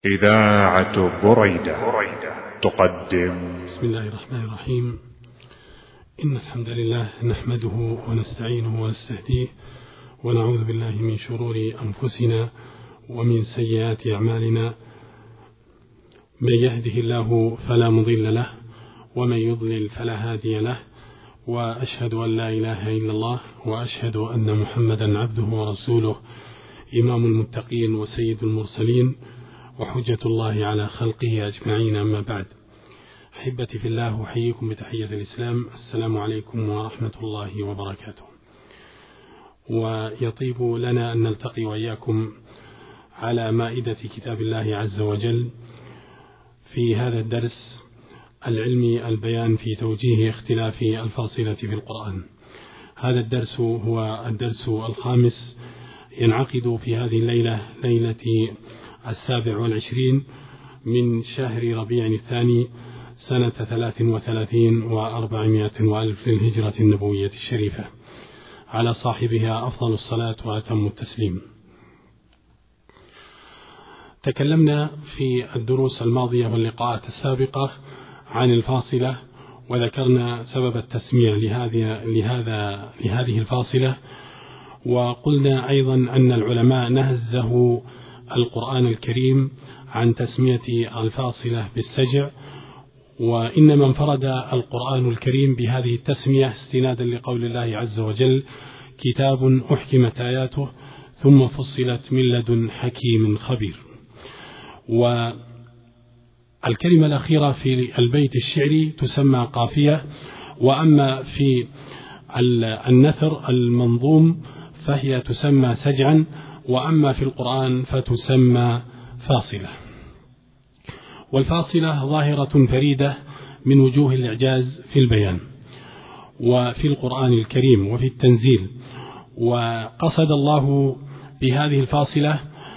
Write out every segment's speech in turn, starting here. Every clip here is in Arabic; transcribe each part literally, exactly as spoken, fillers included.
إذاعة بريدة تقدم. بسم الله الرحمن الرحيم. إن الحمد لله نحمده ونستعينه ونستهديه ونعوذ بالله من شرور أنفسنا ومن سيئات أعمالنا، من يهده الله فلا مضل له ومن يضلل فلا هادي له، وأشهد أن لا إله إلا الله وأشهد أن محمدا عبده ورسوله، إمام المتقين وسيد المرسلين وحجة الله على خلقه أجمعين. أما بعد، أحبتي في الله، أحييكم بتحية الإسلام، السلام عليكم ورحمة الله وبركاته. ويطيب لنا أن نلتقي وإياكم على مائدة كتاب الله عز وجل في هذا الدرس العلمي، البيان في توجيه اختلاف الفاصلة في القرآن. هذا الدرس هو الدرس الخامس، ينعقد في هذه الليلة، ليلة السابع والعشرين من شهر ربيع الثاني سنة ثلاث وثلاثين وأربعمائة وألف للهجرة النبوية الشريفة، على صاحبها أفضل الصلاة وأتم التسليم. تكلمنا في الدروس الماضية واللقاءات السابقة عن الفاصلة، وذكرنا سبب التسمية لهذه, لهذا لهذه الفاصلة، وقلنا أيضا أن العلماء نهزه القرآن الكريم عن تسمية الفاصلة بالسجع، وإنما انفرد القرآن الكريم بهذه التسمية استنادا لقول الله عز وجل: كتاب أحكمت آياته ثم فصلت من لدن حكيم خبير. والكلمة الأخيرة في البيت الشعري تسمى قافية، وأما في النثر المنظوم فهي تسمى سجعا، وأما في القرآن فتسمى فاصلة. والفاصلة ظاهرة فريدة من وجوه الإعجاز في البيان وفي القرآن الكريم وفي التنزيل، وقصد الله بهذه الفاصلة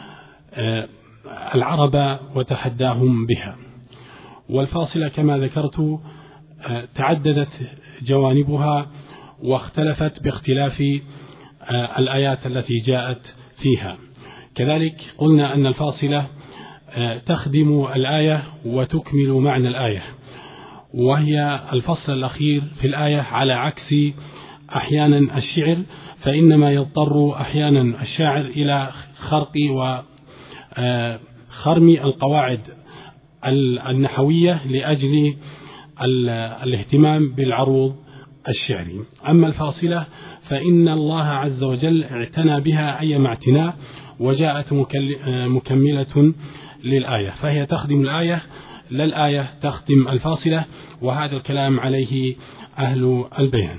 العرب وتحداهم بها. والفاصلة كما ذكرت تعددت جوانبها واختلفت باختلاف الآيات التي جاءت فيها. كذلك قلنا أن الفاصلة تخدم الآية وتكمل معنى الآية، وهي الفصل الأخير في الآية، على عكس أحيانا الشعر، فإنما يضطر أحيانا الشاعر إلى خرق وخرم القواعد النحوية لأجل الاهتمام بالعروض الشعري. أما الفاصلة فإن الله عز وجل اعتنى بها أيما اعتناء، وجاءت مكملة للآية، فهي تخدم الآية لا الآية تخدم الفاصلة، وهذا الكلام عليه أهل البيان.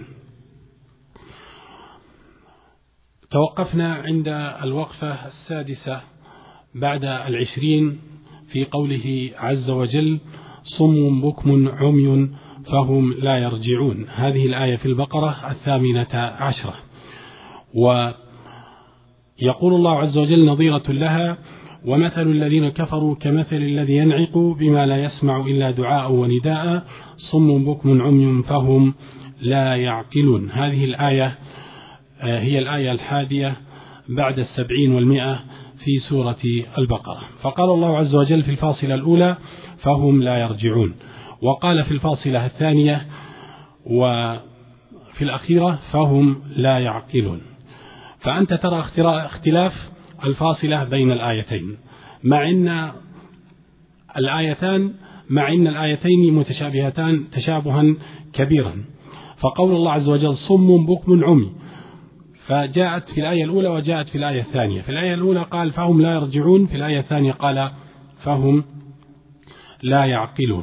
توقفنا عند الوقفة السادسة بعد العشرين في قوله عز وجل: صم بكم عمي فهم لا يرجعون. هذه الآية في البقرة الثامنة عشرة. ويقول الله عز وجل نظيرة لها: ومثل الذين كفروا كمثل الذي ينعق بما لا يسمع إلا دعاء ونداء صم بكم عمي فهم لا يعقلون. هذه الآية هي الآية الحادية بعد السبعين والمئة في سورة البقرة. فقال الله عز وجل في الفاصلة الأولى: فهم لا يرجعون، وقال في الفاصلة الثانية وفي الأخيرة: فهم لا يعقلون. فأنت ترى اختلاف الفاصلة بين الآيتين، مع أن الآيتان مع أن الآيتين متشابهتان تشابها كبيرا. فقول الله عز وجل: صم بكم عمي، فجاءت في الآية الأولى وجاءت في الآية الثانية. في الآية الأولى قال: فهم لا يرجعون، في الآية الثانية قال: فهم لا يعقلون.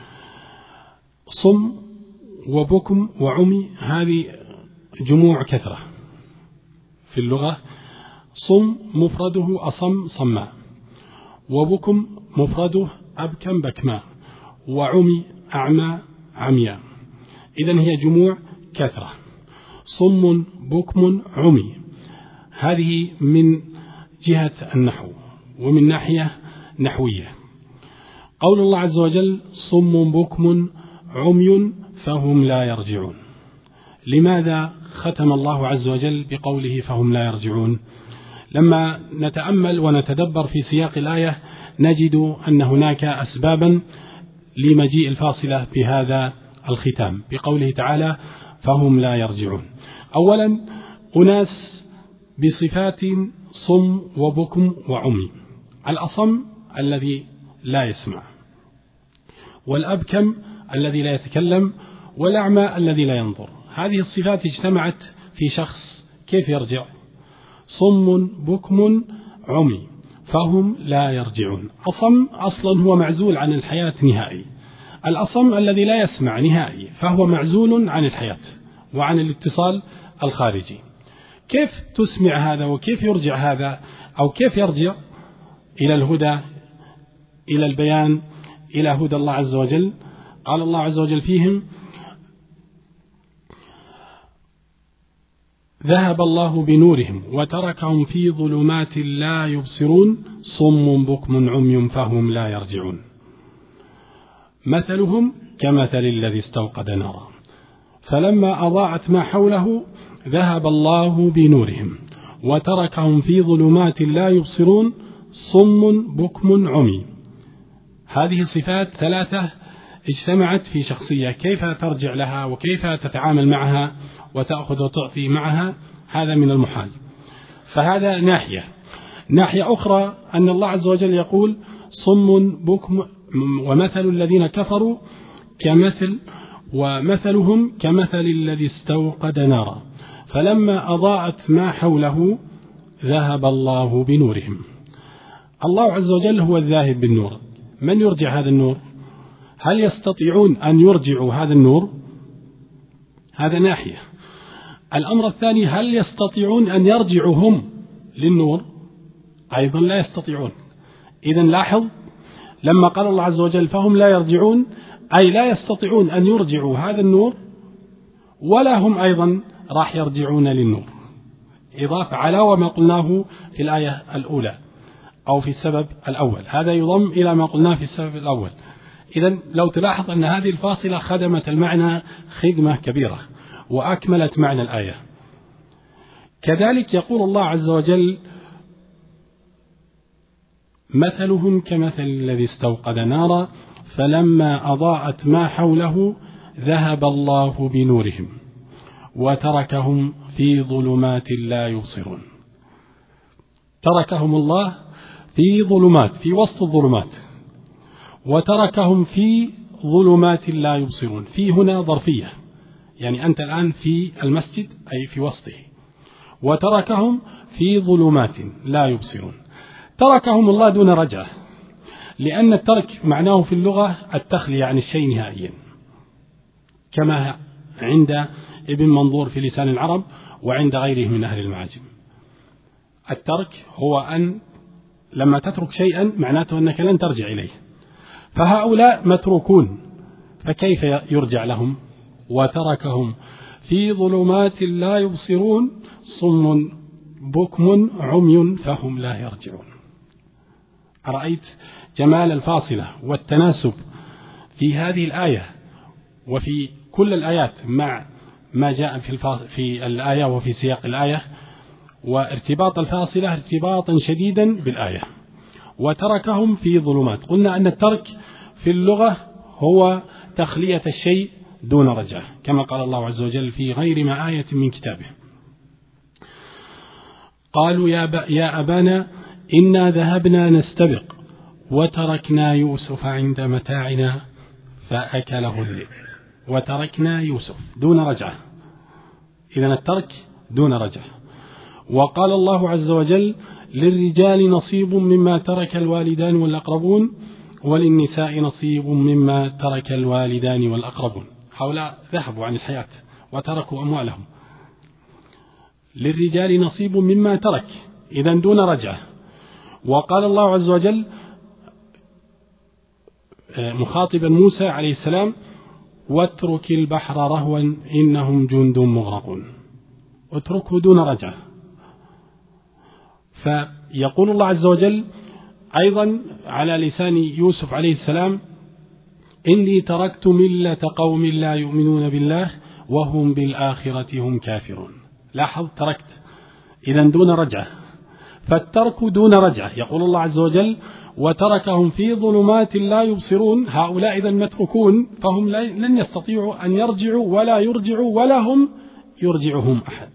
صم وبكم وعمي هذه جموع كثرة في اللغة. صم مفرده أصم صماء، وبكم مفرده أبكم بكماء، وعمي أعمى عمياء. إذن هي جموع كثرة. صم بكم عمي، هذه من جهة النحو ومن ناحية نحوية. قول الله عز وجل: صم بكم عمي فهم لا يرجعون. لماذا ختم الله عز وجل بقوله فهم لا يرجعون؟ لما نتأمل ونتدبر في سياق الآية نجد أن هناك أسبابا لمجيء الفاصلة بهذا الختام بقوله تعالى فهم لا يرجعون. أولا أناس بصفات صم وبكم وعمي، الأصم الذي لا يسمع، والأبكم الذي لا يتكلم، والأعمى الذي لا ينظر. هذه الصفات اجتمعت في شخص، كيف يرجع؟ صم بكم عمي فهم لا يرجعون. أصم أصلا هو معزول عن الحياة نهائي، الأصم الذي لا يسمع نهائي فهو معزول عن الحياة وعن الاتصال الخارجي. كيف تسمع هذا وكيف يرجع هذا، أو كيف يرجع إلى الهدى، إلى البيان، إلى هدى الله عز وجل؟ قال الله عز وجل فيهم ذهب الله بنورهم وتركهم في ظلمات لا يبصرون صم بكم عمي فهم لا يرجعون. مثلهم كمثل الذي استوقد نارا فلما أضاءت ما حوله ذهب الله بنورهم وتركهم في ظلمات لا يبصرون صم بكم عمي. هذه صفات ثلاثة اجتمعت في شخصية، كيف ترجع لها وكيف تتعامل معها وتأخذ وتعطي معها؟ هذا من المحال. فهذا ناحية. ناحية أخرى أن الله عز وجل يقول صم بكم ومثل الذين كفروا كمثل ومثلهم كمثل الذي استوقد نارا فلما أضاءت ما حوله ذهب الله بنورهم. الله عز وجل هو الذاهب بالنور. من يرجع هذا النور؟ هل يستطيعون أن يرجعوا هذا النور؟ هذا ناحية. الأمر الثاني، هل يستطيعون أن يرجعوا هم للنور؟ أيضا لا يستطيعون. إذن لاحظ لما قال الله عز وجل فهم لا يرجعون، أي لا يستطيعون أن يرجعوا هذا النور ولا هم أيضا راح يرجعون للنور، إضافة على وما قلناه في الآية الأولى أو في السبب الأول. هذا يضم إلى ما قلناه في السبب الأول. إذن لو تلاحظ أن هذه الفاصلة خدمت المعنى خدمة كبيرة وأكملت معنى الآية. كذلك يقول الله عز وجل مثلهم كمثل الذي استوقد نارا فلما أضاءت ما حوله ذهب الله بنورهم وتركهم في ظلمات لا يبصرون. تركهم الله في ظلمات، في وسط الظلمات، وتركهم في ظلمات لا يبصرون. في هنا ظرفية، يعني أنت الآن في المسجد أي في وسطه، وتركهم في ظلمات لا يبصرون. تركهم الله دون رجعة، لأن الترك معناه في اللغة التخلية عن الشيء نهائيا، كما عند ابن منظور في لسان العرب وعند غيره من أهل المعاجم. الترك هو أن لما تترك شيئا معناته أنك لن ترجع إليه، فهؤلاء متروكون فكيف يرجع لهم؟ وتركهم في ظلمات لا يبصرون صم بكم عمي فهم لا يرجعون. أرأيت جمال الفاصلة والتناسب في هذه الآية وفي كل الآيات مع ما جاء في, في الآية وفي سياق الآية، وارتباط الفاصلة ارتباطا شديدا بالآية. وتركهم في ظلمات، قلنا أن الترك في اللغة هو تخلية الشيء دون رجعة، كما قال الله عز وجل في غير ما آية من كتابه. قالوا يا, يا أبانا إنا ذهبنا نستبق وتركنا يوسف عند متاعنا فأكله الذئب. وتركنا يوسف دون رجعة، إذن الترك دون رجعة. وقال الله عز وجل للرجال نصيب مما ترك الوالدان والأقربون وللنساء نصيب مما ترك الوالدان والأقربون. هؤلاء ذهبوا عن الحياة وتركوا أموالهم. للرجال نصيب مما ترك، إذن دون رجعة. وقال الله عز وجل مخاطبا موسى عليه السلام واترك البحر رهوا إنهم جند مغرقون. اتركه دون رجعة. فيقول الله عز وجل أيضا على لسان يوسف عليه السلام إني تركت ملة قوم لا يؤمنون بالله وهم بالآخرة هم كافرون. لاحظ تركت، إذن دون رجعة. فالترك دون رجعة. يقول الله عز وجل وتركهم في ظلمات لا يبصرون. هؤلاء إذا المتركون فهم لن يستطيعوا أن يرجعوا ولا يرجعوا ولا هم يرجعهم أحد.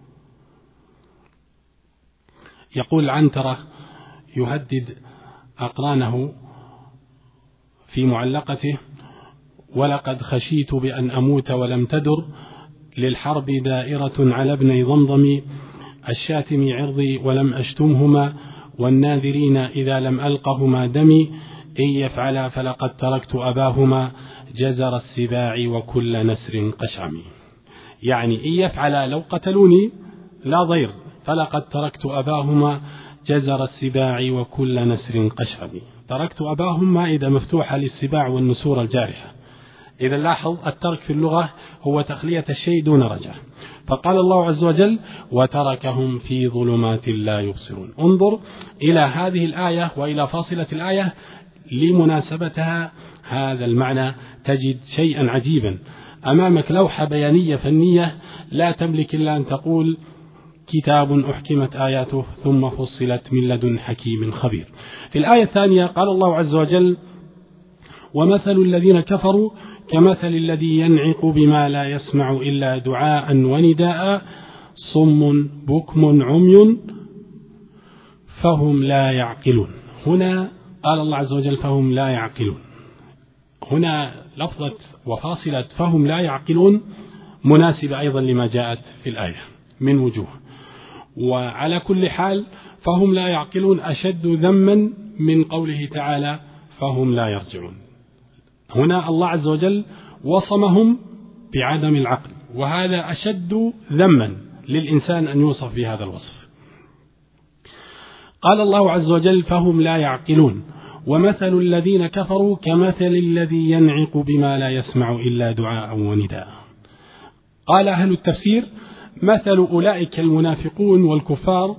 يقول عنترة يهدد أقرانه في معلقته ولقد خشيت بأن أموت ولم تدر للحرب دائرة على ابني ضمضم الشاتم عرضي ولم أشتمهما والناذرين إذا لم ألقهما دمي إن يفعلا فلقد تركت أباهما جزر السباع وكل نسر قشعمي. يعني إن يفعلا لو قتلوني لا ضير فلقد تركت أباهما جزر السباع وكل نسر قشعمي. تركت أباهما إذا مفتوحة للسباع والنسور الجارحة. إذا لاحظ الترك في اللغة هو تخلية الشيء دون رجعة. فقال الله عز وجل وتركهم في ظلمات لا يبصرون. انظر إلى هذه الآية وإلى فاصلة الآية لمناسبتها هذا المعنى تجد شيئا عجيبا. أمامك لوحة بيانية فنية لا تملك إلا أن تقول كتاب أحكمت آياته ثم فصلت من لدن حكيم خبير. في الآية الثانية قال الله عز وجل ومثل الذين كفروا كمثل الذي ينعق بما لا يسمع إلا دعاء ونداء صم بكم عمي فهم لا يعقلون. هنا قال الله عز وجل فهم لا يعقلون. هنا لفظة وفاصلة فهم لا يعقلون مناسبة أيضا لما جاءت في الآية من وجوه. وعلى كل حال فهم لا يعقلون أشد ذما من قوله تعالى فهم لا يرجعون. هنا الله عز وجل وصمهم بعدم العقل، وهذا أشد ذما للإنسان أن يوصف بهذا الوصف. قال الله عز وجل فهم لا يعقلون ومثل الذين كفروا كمثل الذي ينعق بما لا يسمع إلا دعاء ونداء. قال أهل التفسير مثل أولئك المنافقون والكفار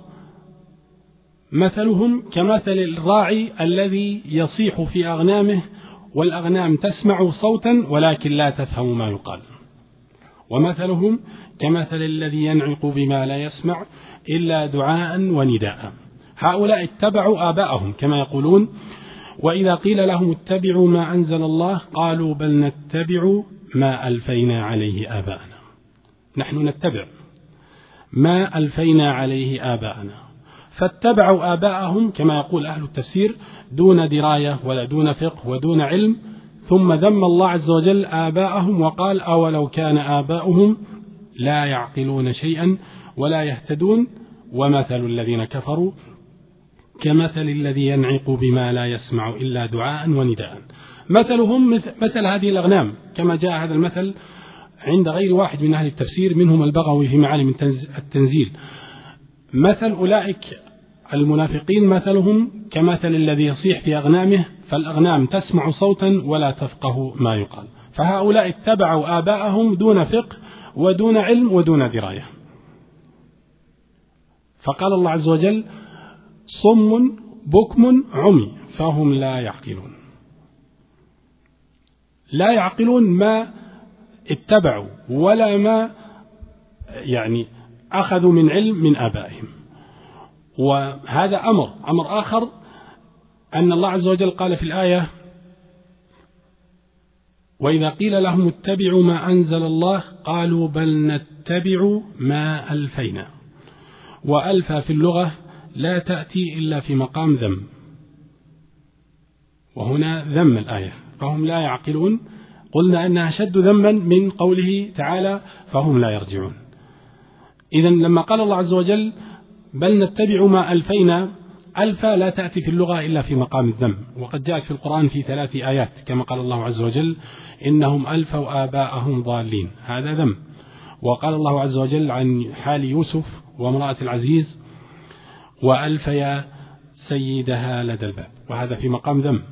مثلهم كمثل الراعي الذي يصيح في أغنامه والأغنام تسمع صوتا ولكن لا تفهم ما يقال، ومثلهم كمثل الذي ينعق بما لا يسمع إلا دعاء ونداء. هؤلاء اتبعوا آباءهم كما يقولون، وإذا قيل لهم اتبعوا ما أنزل الله قالوا بل نتبع ما ألفينا عليه آباءنا. نحن نتبع ما ألفينا عليه آباءنا. فاتبعوا آباءهم كما يقول أهل التفسير دون دراية ولا دون فقه ودون علم، ثم ذم الله عز وجل آباءهم وقال أولو كان آباؤهم لا يعقلون شيئا ولا يهتدون ومثل الذين كفروا كمثل الذي ينعق بما لا يسمع إلا دعاء ونداء. مثلهم مثل هذه الأغنام كما جاء هذا المثل عند غير واحد من أهل التفسير منهم البغوي في معالم التنزيل. مثل أولئك المنافقين مثلهم كمثل الذي يصيح في أغنامه فالأغنام تسمع صوتا ولا تفقه ما يقال. فهؤلاء اتبعوا آباءهم دون فقه ودون علم ودون دراية. فقال الله عز وجل صم بكم عمي فهم لا يعقلون. لا يعقلون ما اتبعوا ولا ما يعني أخذوا من علم من آبائهم. وهذا أمر أمر آخر أن الله عز وجل قال في الآية وإذا قيل لهم اتبعوا ما أنزل الله قالوا بل نتبع ما ألفينا. وألفى في اللغة لا تأتي إلا في مقام ذم، وهنا ذم الآية فهم لا يعقلون قلنا أنها شد ذما من قوله تعالى فهم لا يرجعون. إذن لما قال الله عز وجل بل نتبع ما ألفينا، ألفى لا تأتي في اللغة إلا في مقام الذم، وقد جاءت في القرآن في ثلاث آيات كما قال الله عز وجل إنهم ألفوا آباءهم ضالين، هذا ذم. وقال الله عز وجل عن حال يوسف وامرأة العزيز وألفيا سيدها لدى الباب، وهذا في مقام ذم.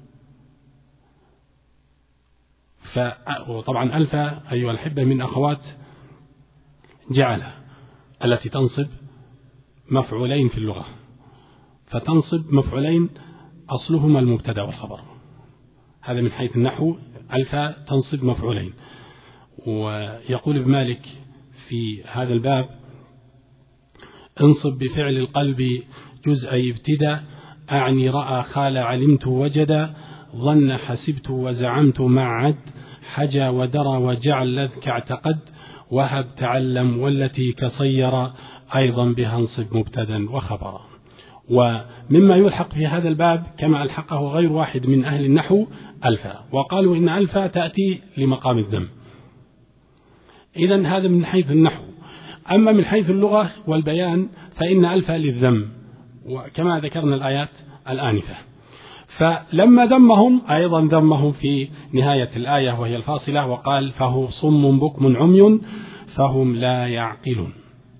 وطبعا ألفى أيها الحبة من أخوات جعل التي تنصب مفعولين في اللغة، فتنصب مفعولين أصلهما المبتدأ والخبر، هذا من حيث النحو. ألفى تنصب مفعولين. ويقول ابن مالك في هذا الباب انصب بفعل القلب جزء ابتدى، أعني رأى خال علمت وجد، ظن حسبت وزعمت مع عد، حجى ودرى وجعل لذك اعتقد، وهب تعلم والتي كصير، أيضا بها انصب مبتدا وخبرا. ومما يلحق في هذا الباب كما ألحقه غير واحد من أهل النحو ألفا، وقالوا إن ألفا تأتي لمقام الذم. إذن هذا من حيث النحو. أما من حيث اللغة والبيان فإن ألفا للذم، وكما ذكرنا الآيات الآنفة. فلما ذمهم أيضا ذمهم في نهاية الآية وهي الفاصلة، وقال فهو صم بكم عمي فهم لا يعقلون.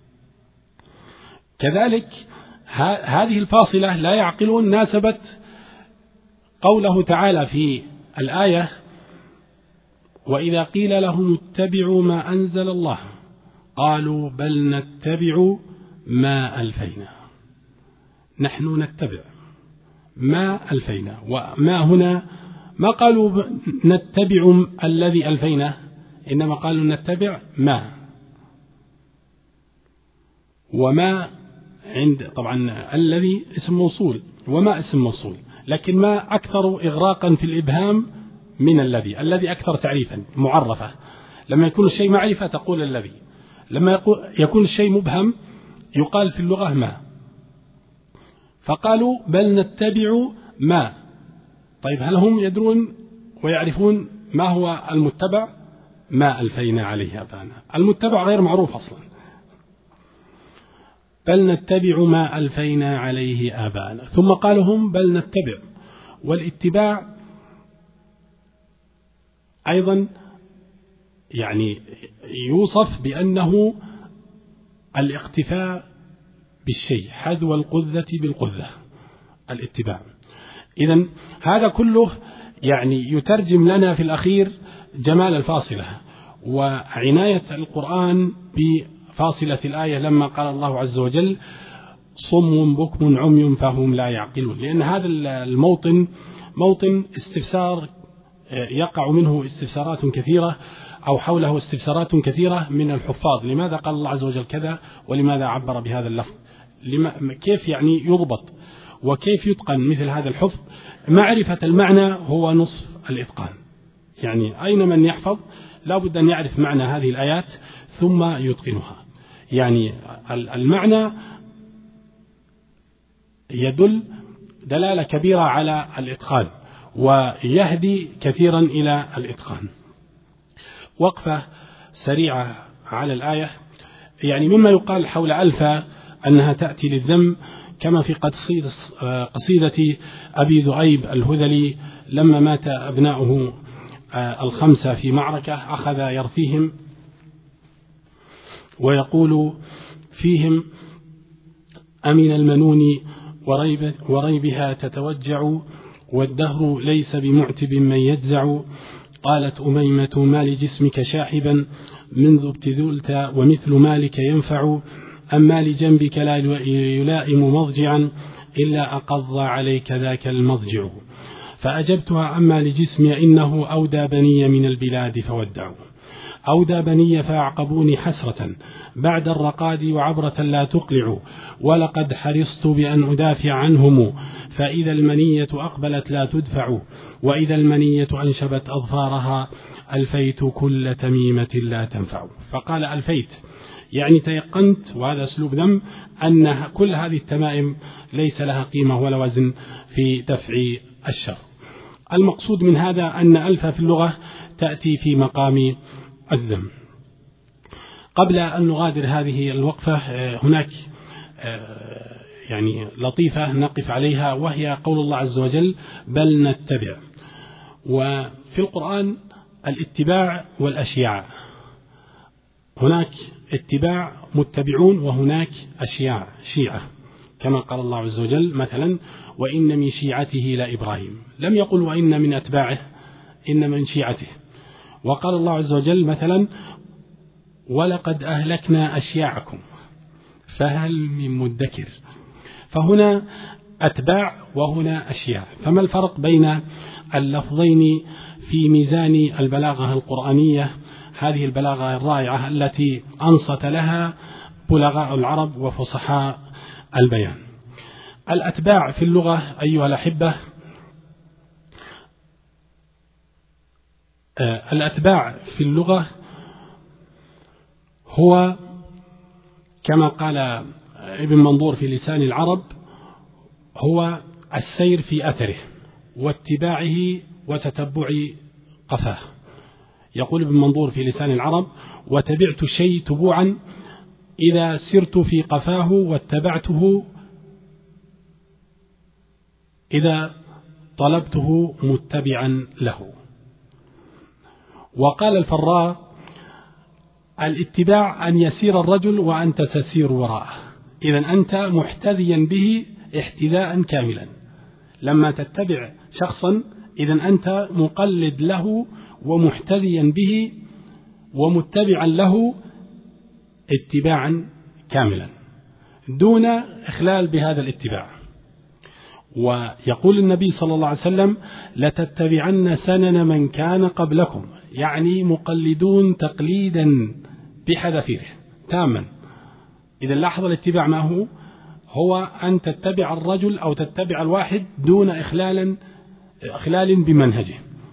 كذلك هذه الفاصلة لا يعقلون ناسبت قوله تعالى في الآية وإذا قيل لهم اتبعوا ما أنزل الله قالوا بل نتبع ما ألفينا. نحن نتبع ما ألفينا، وما هنا ما قالوا نتبع الذي ألفينا، إنما قالوا نتبع ما، وما عند طبعا الذي اسم موصول وما اسم موصول، لكن ما أكثر إغراقا في الإبهام من الذي. الذي أكثر تعريفا معرفة، لما يكون الشيء معرفة تقول الذي، لما يكون الشيء مبهم يقال في اللغة ما. فقالوا بل نتبع ما. طيب هل هم يدرون ويعرفون ما هو المتبع؟ ما ألفينا عليه آباءنا. المتبع غير معروف أصلا. بل نتبع ما ألفينا عليه آباءنا، ثم قالوا هم بل نتبع. والاتباع أيضا يعني يوصف بأنه الاقتفاء بالشيء، حذو القذة بالقذة، الاتباع. إذن هذا كله يعني يترجم لنا في الأخير جمال الفاصلة وعناية القرآن بفاصلة الآية لما قال الله عز وجل صم بكم عمي فهم لا يعقلون، لأن هذا الموطن موطن استفسار يقع منه استفسارات كثيرة أو حوله استفسارات كثيرة من الحفاظ. لماذا قال الله عز وجل كذا، ولماذا عبر بهذا اللفظ، كيف يعني يضبط وكيف يتقن مثل هذا الحفظ. معرفة المعنى هو نصف الإتقان، يعني أين من يحفظ لا بد أن يعرف معنى هذه الآيات ثم يتقنها. يعني المعنى يدل دلالة كبيرة على الإتقان ويهدي كثيرا إلى الإتقان. وقفة سريعة على الآية. يعني مما يقال حول ألفا أنها تأتي للذم، كما في قصيدة أبي ذؤيب الهذلي لما مات أبناؤه الخمسة في معركة أخذ يرثيهم ويقول فيهم أمن المنون وريب وريبها تتوجع، والدهر ليس بمعتب من يجزع. قالت أميمة ما لجسمك شاحبا منذ ابتذلت ومثل مالك ينفع، أما لجنبك لا يلائم مضجعا إلا أقض عليك ذاك المضجع. فأجبتها أما لجسمي إنه أودى بني من البلاد فودعوا، أودى بني فأعقبوني حسرة بعد الرقاد وعبرة لا تقلع، ولقد حرصت بأن أدافع عنهم فإذا المنية أقبلت لا تدفع، وإذا المنية أنشبت أظفارها ألفيت كل تميمة لا تنفع. فقال ألفيت يعني تيقنت، وهذا أسلوب ذم، أن كل هذه التمائم ليس لها قيمة ولا وزن في دفع الشر. المقصود من هذا أن ألف في اللغة تأتي في مقام الذم. قبل أن نغادر هذه الوقفة هناك يعني لطيفة نقف عليها، وهي قول الله عز وجل بل نتبع. وفي القرآن الاتباع والأشياع، هناك اتباع متبعون وهناك أشياع شيعة، كما قال الله عز وجل مثلا وإن من شيعته لإبراهيم، لم يقل وإن من أتباعه، إن من شيعته. وقال الله عز وجل مثلا ولقد أهلكنا أشياعكم فهل من مدكر. فهنا أتباع وهنا أشياع. فما الفرق بين اللفظين في ميزان البلاغة القرآنية، هذه البلاغة الرائعة التي أنصت لها بلغاء العرب وفصحاء البيان؟ الأتباع في اللغة أيها الأحبة، الأتباع في اللغة هو كما قال ابن منظور في لسان العرب هو السير في أثره واتباعه وتتبع قفاه. يقول ابن منظور في لسان العرب: وتبعت الشيء تبوعا إذا سرت في قفاه واتبعته إذا طلبته متبعا له. وقال الفراء: الاتباع أن يسير الرجل وأنت تسير وراءه، إذن أنت محتذيا به احتذاء كاملا. لما تتبع شخصا إذن أنت مقلد له ومحتذيا به ومتبعا له اتباعا كاملا دون إخلال بهذا الاتباع. ويقول النبي صلى الله عليه وسلم: لتتبعن سنن من كان قبلكم، يعني مقلدون تقليدا بحذافيره تاما. إذا لاحظ الاتباع ما هو هو أن تتبع الرجل أو تتبع الواحد دون إخلال إخلال بمنهجه،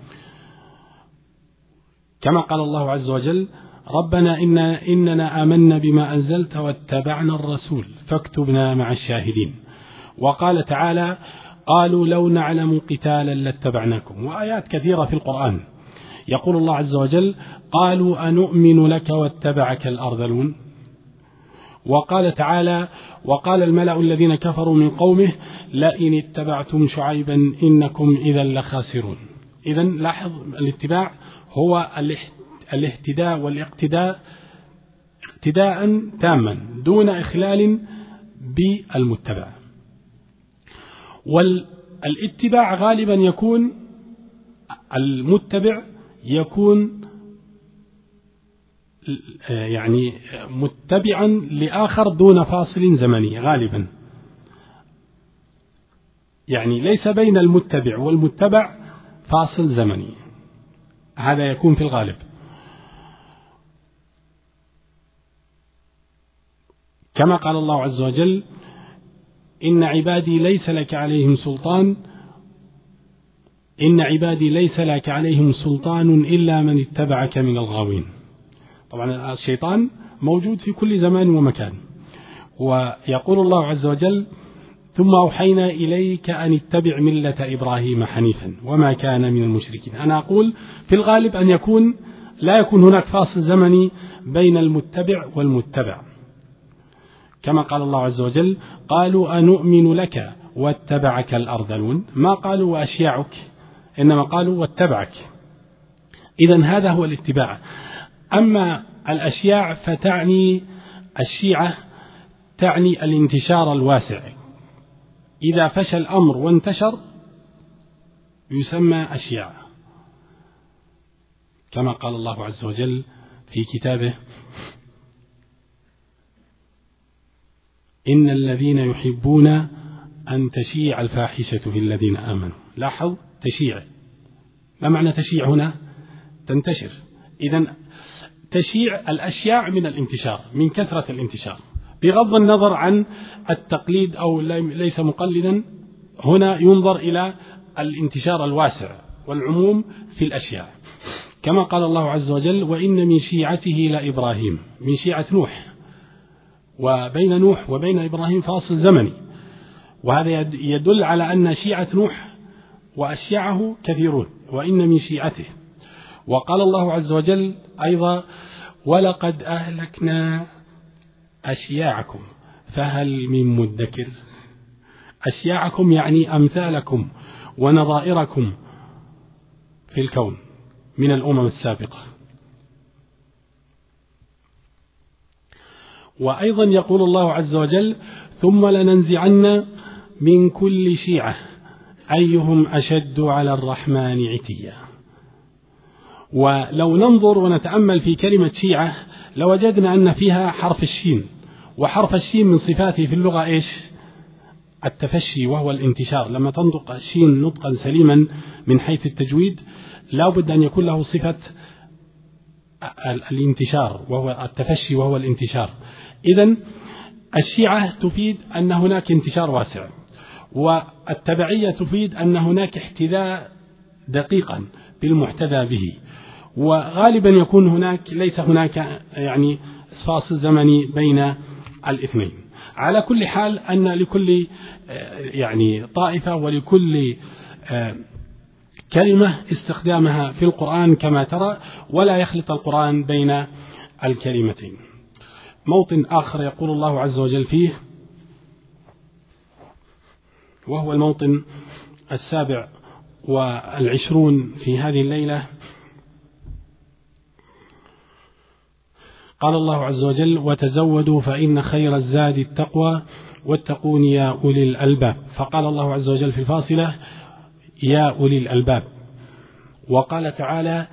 كما قال الله عز وجل: ربنا إنا إننا آمنا بما أنزلت واتبعنا الرسول فاكتبنا مع الشاهدين. وقال تعالى: قالوا لو نعلم قتالا لاتبعناكم. وآيات كثيرة في القرآن يقول الله عز وجل: قالوا أنؤمن لك واتبعك الأرذلون. وقال تعالى: وقال الملأ الذين كفروا من قومه لئن اتبعتم شعيبا إنكم إذا لخاسرون. إذن لاحظ الاتباع هو الاهتداء والاقتداء اقتداء تاما دون إخلال بالمتبع. والاتباع غالبا يكون المتبع يكون يعني متبعا لآخر دون فاصل زمني غالبا، يعني ليس بين المتبع والمتبع فاصل زمني، هذا يكون في الغالب. كما قال الله عز وجل: إن عبادي ليس لك عليهم سلطان إن عبادي ليس لك عليهم سلطان إلا من اتبعك من الغاوين. طبعا الشيطان موجود في كل زمان ومكان. ويقول الله عز وجل: ثم أوحينا إليك أن اتبع ملة إبراهيم حنيفا وما كان من المشركين. أنا أقول في الغالب أن يكون لا يكون هناك فاصل زمني بين المتبع والمتبع، كما قال الله عز وجل: قالوا أنؤمن لك واتبعك الأرذلون. ما قالوا وأشياعك، إنما قالوا واتبعك. إذن هذا هو الاتباع. أما الأشياع فتعني الشيعة، تعني الانتشار الواسع. إذا فشل الأمر وانتشر يسمى أشياع، كما قال الله عز وجل في كتابه: إن الذين يحبون أن تشيع الفاحشة في الذين آمنوا. لاحظ تشيع، ما معنى تشيع هنا؟ تنتشر. إذن تشيع الأشياء من الانتشار، من كثرة الانتشار، بغض النظر عن التقليد أو ليس مقلدا. هنا ينظر إلى الانتشار الواسع والعموم في الأشياء، كما قال الله عز وجل: وإن من شيعته لإبراهيم. من شيعة نوح، وبين نوح وبين إبراهيم فاصل زمني، وهذا يدل على أن شيعة نوح وأشياعه كثيرون. وإن من شيعته. وقال الله عز وجل أيضا: ولقد أهلكنا أشياعكم فهل من مدكر. أشياعكم يعني أمثالكم ونظائركم في الكون من الأمم السابقة. وأيضا يقول الله عز وجل: ثم لننزعن من كل شيعة أيهم أشد على الرحمن عتيا. ولو ننظر ونتأمل في كلمة شيعة لوجدنا أن فيها حرف الشين، وحرف الشين من صفاته في اللغة إيش؟ التفشي وهو الانتشار. لما تنطق الشين نطقا سليما من حيث التجويد لا بد أن يكون له صفة الانتشار وهو التفشي وهو الانتشار. إذن الشيعة تفيد أن هناك انتشار واسع. والتبعية تفيد أن هناك احتذاء دقيقا بالمحتذى به، وغالبا يكون هناك ليس هناك يعني فاصل زمني بين الاثنين. على كل حال أن لكل يعني طائفة ولكل كلمة استخدامها في القرآن كما ترى، ولا يخلط القرآن بين الكلمتين. موطن آخر يقول الله عز وجل فيه، وهو الموطن السابع والعشرون في هذه الليلة، قال الله عز وجل: وتزودوا فإن خير الزاد التقوى واتقون يا أولي الألباب. فقال الله عز وجل في الفاصلة: يا أولي الألباب. وقال تعالى: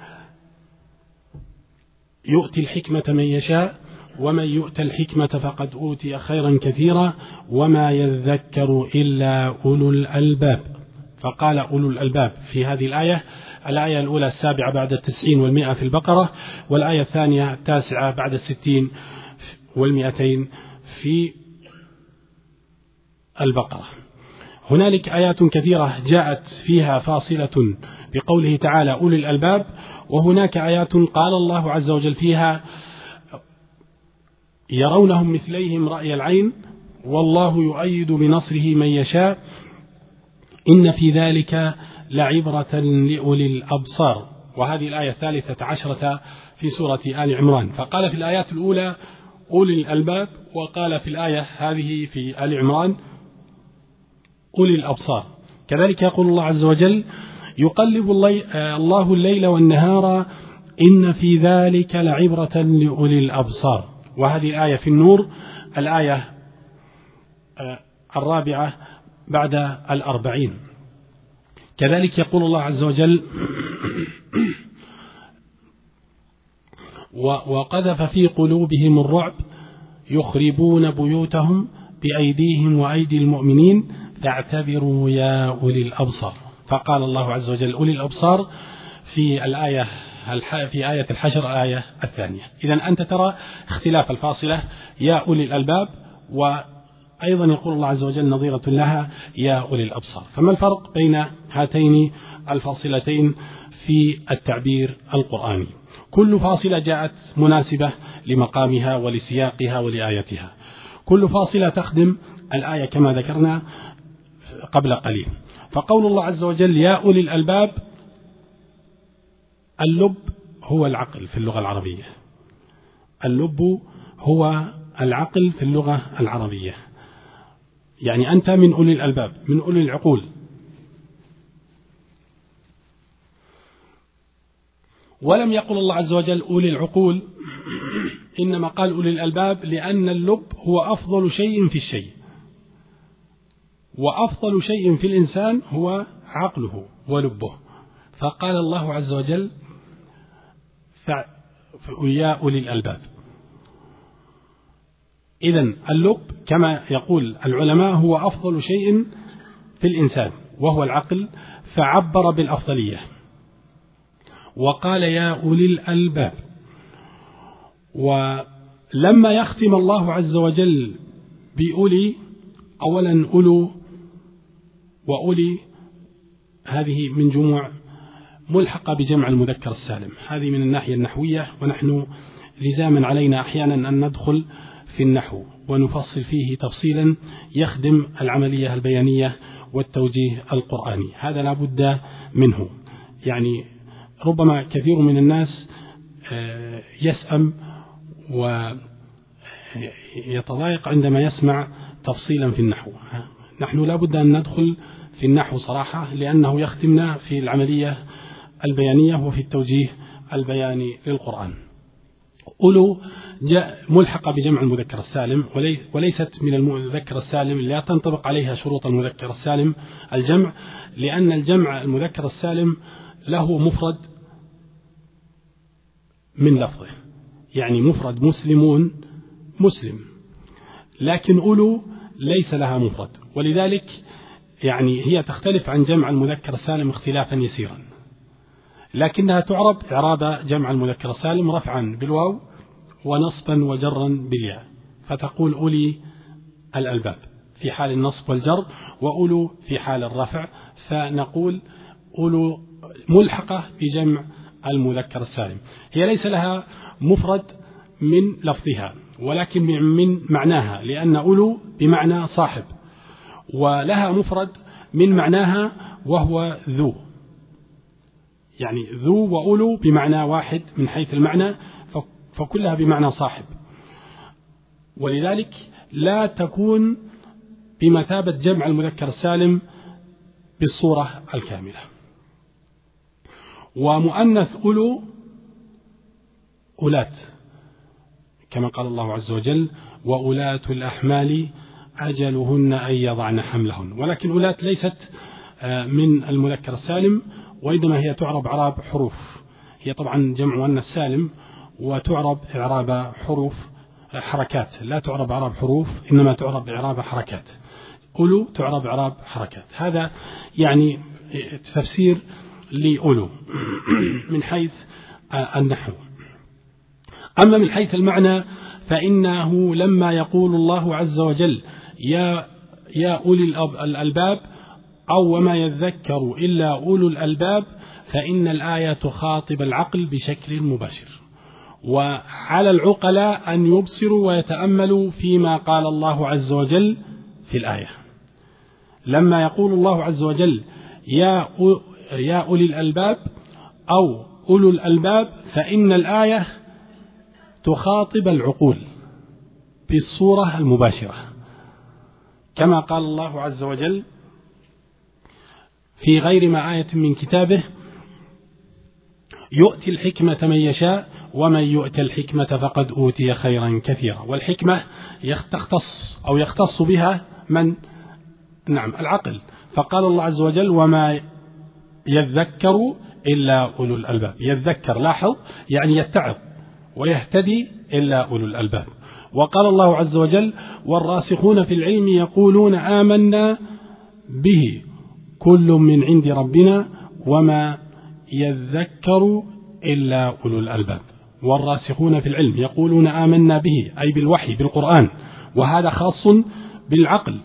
يؤتي الحكمة من يشاء ومن يؤت الحكمة فقد أوتي خيرا كثيرا وما يذكر إلا أولو الألباب. فقال أولو الألباب في هذه الآية، الآية الأولى السابعة بعد التسعين والمئة في البقرة، والآية الثانية التاسعة بعد الستين والمئتين في البقرة. هنالك آيات كثيرة جاءت فيها فاصلة بقوله تعالى أولي الألباب، وهناك آيات قال الله عز وجل فيها: يرونهم مثليهم رأي العين والله يؤيد بنصره من يشاء إن في ذلك لعبرة لأولي الأبصار. وهذه الآية الثالثة عشرة في سورة آل عمران. فقال في الآيات الأولى أولي الألباب، وقال في الآية هذه في آل عمران أولي الأبصار. كذلك يقول الله عز وجل: يقلب الله الليل والنهار إن في ذلك لعبرة لأولي الأبصار. وهذه الآية في النور الآية الرابعة بعد الأربعين. كذلك يقول الله عز وجل: وقذف في قلوبهم الرعب يخربون بيوتهم بأيديهم وأيدي المؤمنين فاعتبروا يا أولي الأبصار. فقال الله عز وجل أولي الأبصار في الآية في آية الحشر الآية الثانية. إذن أنت ترى اختلاف الفاصلة يا أولي الألباب، وأيضا يقول الله عز وجل نظيرة لها يا أولي الأبصار. فما الفرق بين هاتين الفاصلتين في التعبير القرآني؟ كل فاصلة جاءت مناسبة لمقامها ولسياقها ولآيتها، كل فاصلة تخدم الآية كما ذكرنا قبل قليل. فقول الله عز وجل يا أولي الألباب، اللب هو العقل في اللغة العربية، اللب هو العقل في اللغة العربية، يعني أنت من أولي الألباب، من أولي العقول. ولم يقل الله عز وجل أولي العقول، إنما قال أولي الألباب لأن اللب هو أفضل شيء في الشيء، وأفضل شيء في الإنسان هو عقله ولبه. فقال الله عز وجل يا أولي الألباب. إذن اللب كما يقول العلماء هو أفضل شيء في الإنسان وهو العقل، فعبر بالأفضلية وقال يا أولي الألباب. ولما يختم الله عز وجل بأولي، أولا أولو وأولي هذه من جموع ملحقة بجمع المذكر السالم، هذه من الناحية النحوية، ونحن لزاما علينا أحيانا أن ندخل في النحو ونفصل فيه تفصيلا يخدم العملية البيانية والتوجيه القرآني، هذا لا بد منه. يعني ربما كثير من الناس يسأم ويتضايق عندما يسمع تفصيلا في النحو. نحن لا بد أن ندخل في النحو صراحة، لأنه يخدمنا في العملية البيانية وفي التوجيه البياني للقرآن. أولو جاء ملحقة بجمع المذكر السالم، وليست من المذكر السالم لا تنطبق عليها شروط المذكر السالم الجمع، لأن الجمع المذكر السالم له مفرد من لفظه، يعني مفرد مسلمون مسلم، لكن أولو ليس لها مفرد، ولذلك يعني هي تختلف عن جمع المذكر السالم اختلافا يسيرا، لكنها تعرب إعراب جمع المذكر السالم رفعا بالواو ونصبا وجرا بالياء، فتقول أولي الألباب في حال النصب والجر، وأولو في حال الرفع، فنقول أولو ملحقة بجمع المذكر السالم. هي ليس لها مفرد من لفظها ولكن من معناها، لأن أولو بمعنى صاحب، ولها مفرد من معناها وهو ذو، يعني ذو وأولو بمعنى واحد من حيث المعنى، فكلها بمعنى صاحب، ولذلك لا تكون بمثابة جمع المذكر السالم بالصورة الكاملة. ومؤنث أولو أولات، كما قال الله عز وجل: وأولات الأحمال أجلهن أن يضعن حملهن. ولكن أولات ليست من المذكر السالم، وإنما هي تعرب إعراب حروف. هي طبعا جمع مؤنث سالم وتعرب إعراب حروف حركات، لا تعرب إعراب حروف، إنما تعرب إعراب حركات. أولو تعرب إعراب حركات. هذا يعني تفسير لأولو من حيث النحو. أما من حيث المعنى فإنه لما يقول الله عز وجل يا يا أولي الألباب أو وما يذكر إلا أولو الألباب، فإن الآية تخاطب العقل بشكل مباشر، وعلى العقلاء أن يبصروا ويتأملوا فيما قال الله عز وجل في الآية. لما يقول الله عز وجل يا يا أولي الألباب أو أولو الألباب، فإن الآية تخاطب العقول بالصورة المباشرة، كما قال الله عز وجل في غير ما آية من كتابه: يؤتي الحكمة من يشاء ومن يؤت الحكمة فقد أوتي خيرا كثيرا. والحكمة يختص أو يختص بها من؟ نعم، العقل. فقال الله عز وجل: وما يذكر إلا أولو الألباب. يذكر، لاحظ، يعني يتعظ ويهتدي إلا أولو الألباب. وقال الله عز وجل: والراسخون في العلم يقولون آمنا به كل من عند ربنا وما يذكر إلا أولو الألباب. والراسخون في العلم يقولون آمنا به، أي بالوحي بالقرآن، وهذا خاص بالعقل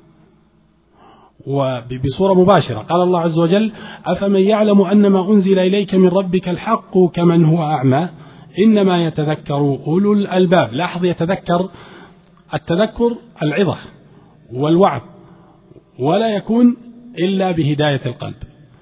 وبصورة مباشرة. قال الله عز وجل: أفمن يعلم أن ما أنزل إليك من ربك الحق كمن هو أعمى إنما يتذكر أولو الألباب. لاحظ، يتذكر، التذكر العظة والوعظ، ولا يكون إلا بهداية القلب،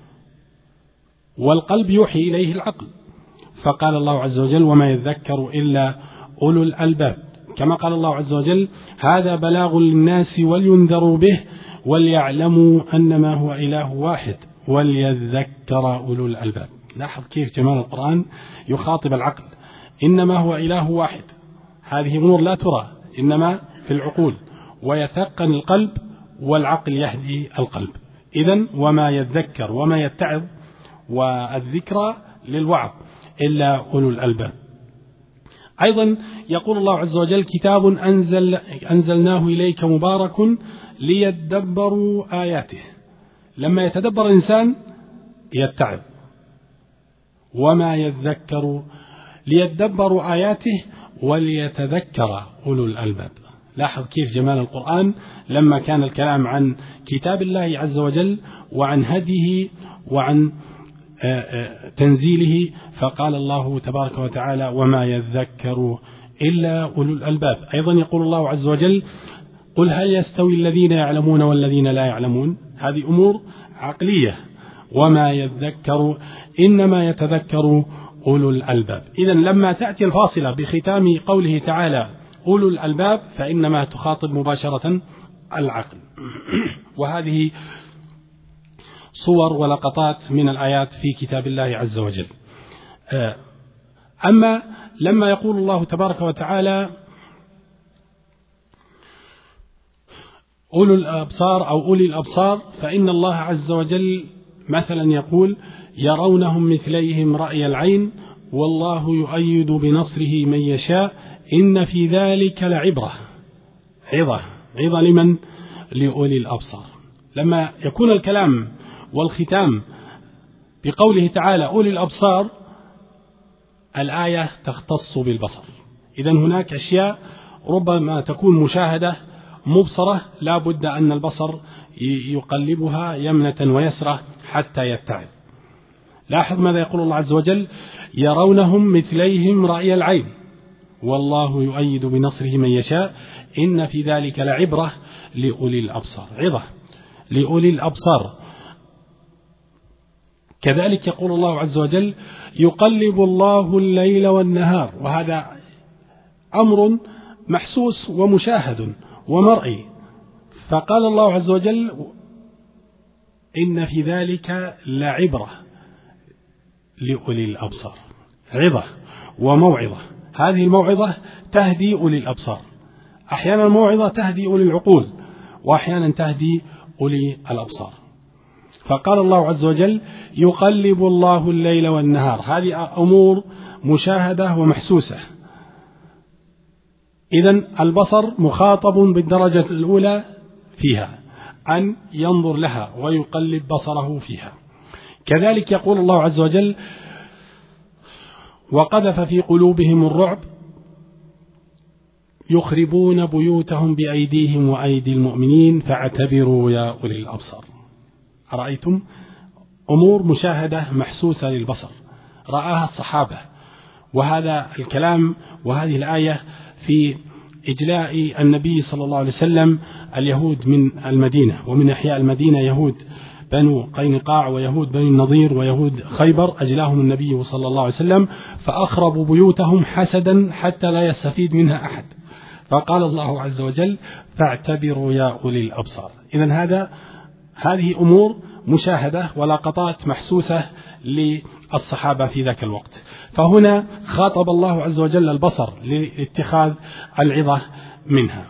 والقلب يوحي إليه العقل. فقال الله عز وجل: وما يذكر إلا أولو الألباب. كما قال الله عز وجل: هذا بلاغ للناس ولينذروا به وليعلموا أنما هو إله واحد وليذكر أولو الألباب. لاحظ كيف جمال القرآن يخاطب العقل. إنما هو إله واحد، هذه أمور لا ترى، إنما في العقول، ويثقن القلب والعقل يهدي القلب. إذن وما يذكر وما يتعظ، والذكرى للوعظ، إلا أولو الألباب. أيضا يقول الله عز وجل: كتاب أنزل أنزلناه إليك مبارك ليدبروا آياته. لما يتدبر الإنسان يتعظ. وما يذكر ليدبروا آياته وليتذكر أولو الألباب. لاحظ كيف جمال القرآن لما كان الكلام عن كتاب الله عز وجل وعن هديه وعن تنزيله، فقال الله تبارك وتعالى: وما يذكر إلا أولو الألباب. أيضا يقول الله عز وجل: قل هل يستوي الذين يعلمون والذين لا يعلمون. هذه أمور عقلية. وما يذكر إنما يتذكر أولو الألباب. إذن لما تأتي الفاصلة بختام قوله تعالى أولو الألباب، فإنما تخاطب مباشرة العقل. وهذه صور ولقطات من الآيات في كتاب الله عز وجل. أما لما يقول الله تبارك وتعالى أولو الأبصار أو أولي الأبصار، فإن الله عز وجل مثلا يقول: يرونهم مثليهم رأي العين والله يؤيد بنصره من يشاء إن في ذلك لعبرة. عظة، عظة لمن؟ لأولي الأبصار. لما يكون الكلام والختام بقوله تعالى أولي الأبصار، الآية تختص بالبصر. إذن هناك أشياء ربما تكون مشاهدة مبصرة لا بد أن البصر يقلبها يمنة ويسرة حتى يتعظ. لاحظ ماذا يقول الله عز وجل: يرونهم مثليهم رأي العين والله يؤيد بنصره من يشاء إن في ذلك لعبرة لأولي الأبصار، عظة لأولي الأبصار. كذلك يقول الله عز وجل: يقلب الله الليل والنهار، وهذا أمر محسوس ومشاهد ومرئي. فقال الله عز وجل: إن في ذلك لعبرة لأولي الأبصار، عظة وموعظة. هذه الموعظة تهدي أولي الأبصار، أحيانا الموعظة تهدي أولي العقول، وأحيانا تهدي أولي الأبصار. فقال الله عز وجل: يقلب الله الليل والنهار، هذه أمور مشاهدة ومحسوسة. إذن البصر مخاطب بالدرجة الأولى فيها، أن ينظر لها ويقلب بصره فيها. كذلك يقول الله عز وجل: وقذف في قلوبهم الرعب يخربون بيوتهم بأيديهم وأيدي المؤمنين فاعتبروا يا أولي الأبصار. أرأيتم أمور مشاهدة محسوسة للبصر رآها الصحابة، وهذا الكلام وهذه الآية في إجلاء النبي صلى الله عليه وسلم اليهود من المدينة، ومن أحياء المدينة يهود بنو قينقاع ويهود بني النضير ويهود خيبر، أجلاهم النبي صلى الله عليه وسلم فأخربوا بيوتهم حسدا حتى لا يستفيد منها أحد. فقال الله عز وجل: فاعتبروا يا أولي الأبصار. إذن هذا هذه أمور مشاهدة ولقطات محسوسة للصحابة في ذاك الوقت. فهنا خاطب الله عز وجل البصر لاتخاذ العظة منها.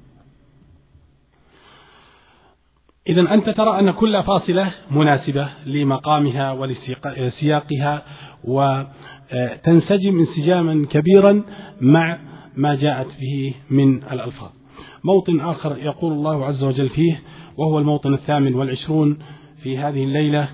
إذن أنت ترى أن كل فاصلة مناسبة لمقامها ولسياقها وتنسجم انسجاما كبيرا مع ما جاءت به من الألفاظ. موطن آخر يقول الله عز وجل فيه، وهو الموطن الثامن والعشرون في هذه الليلة،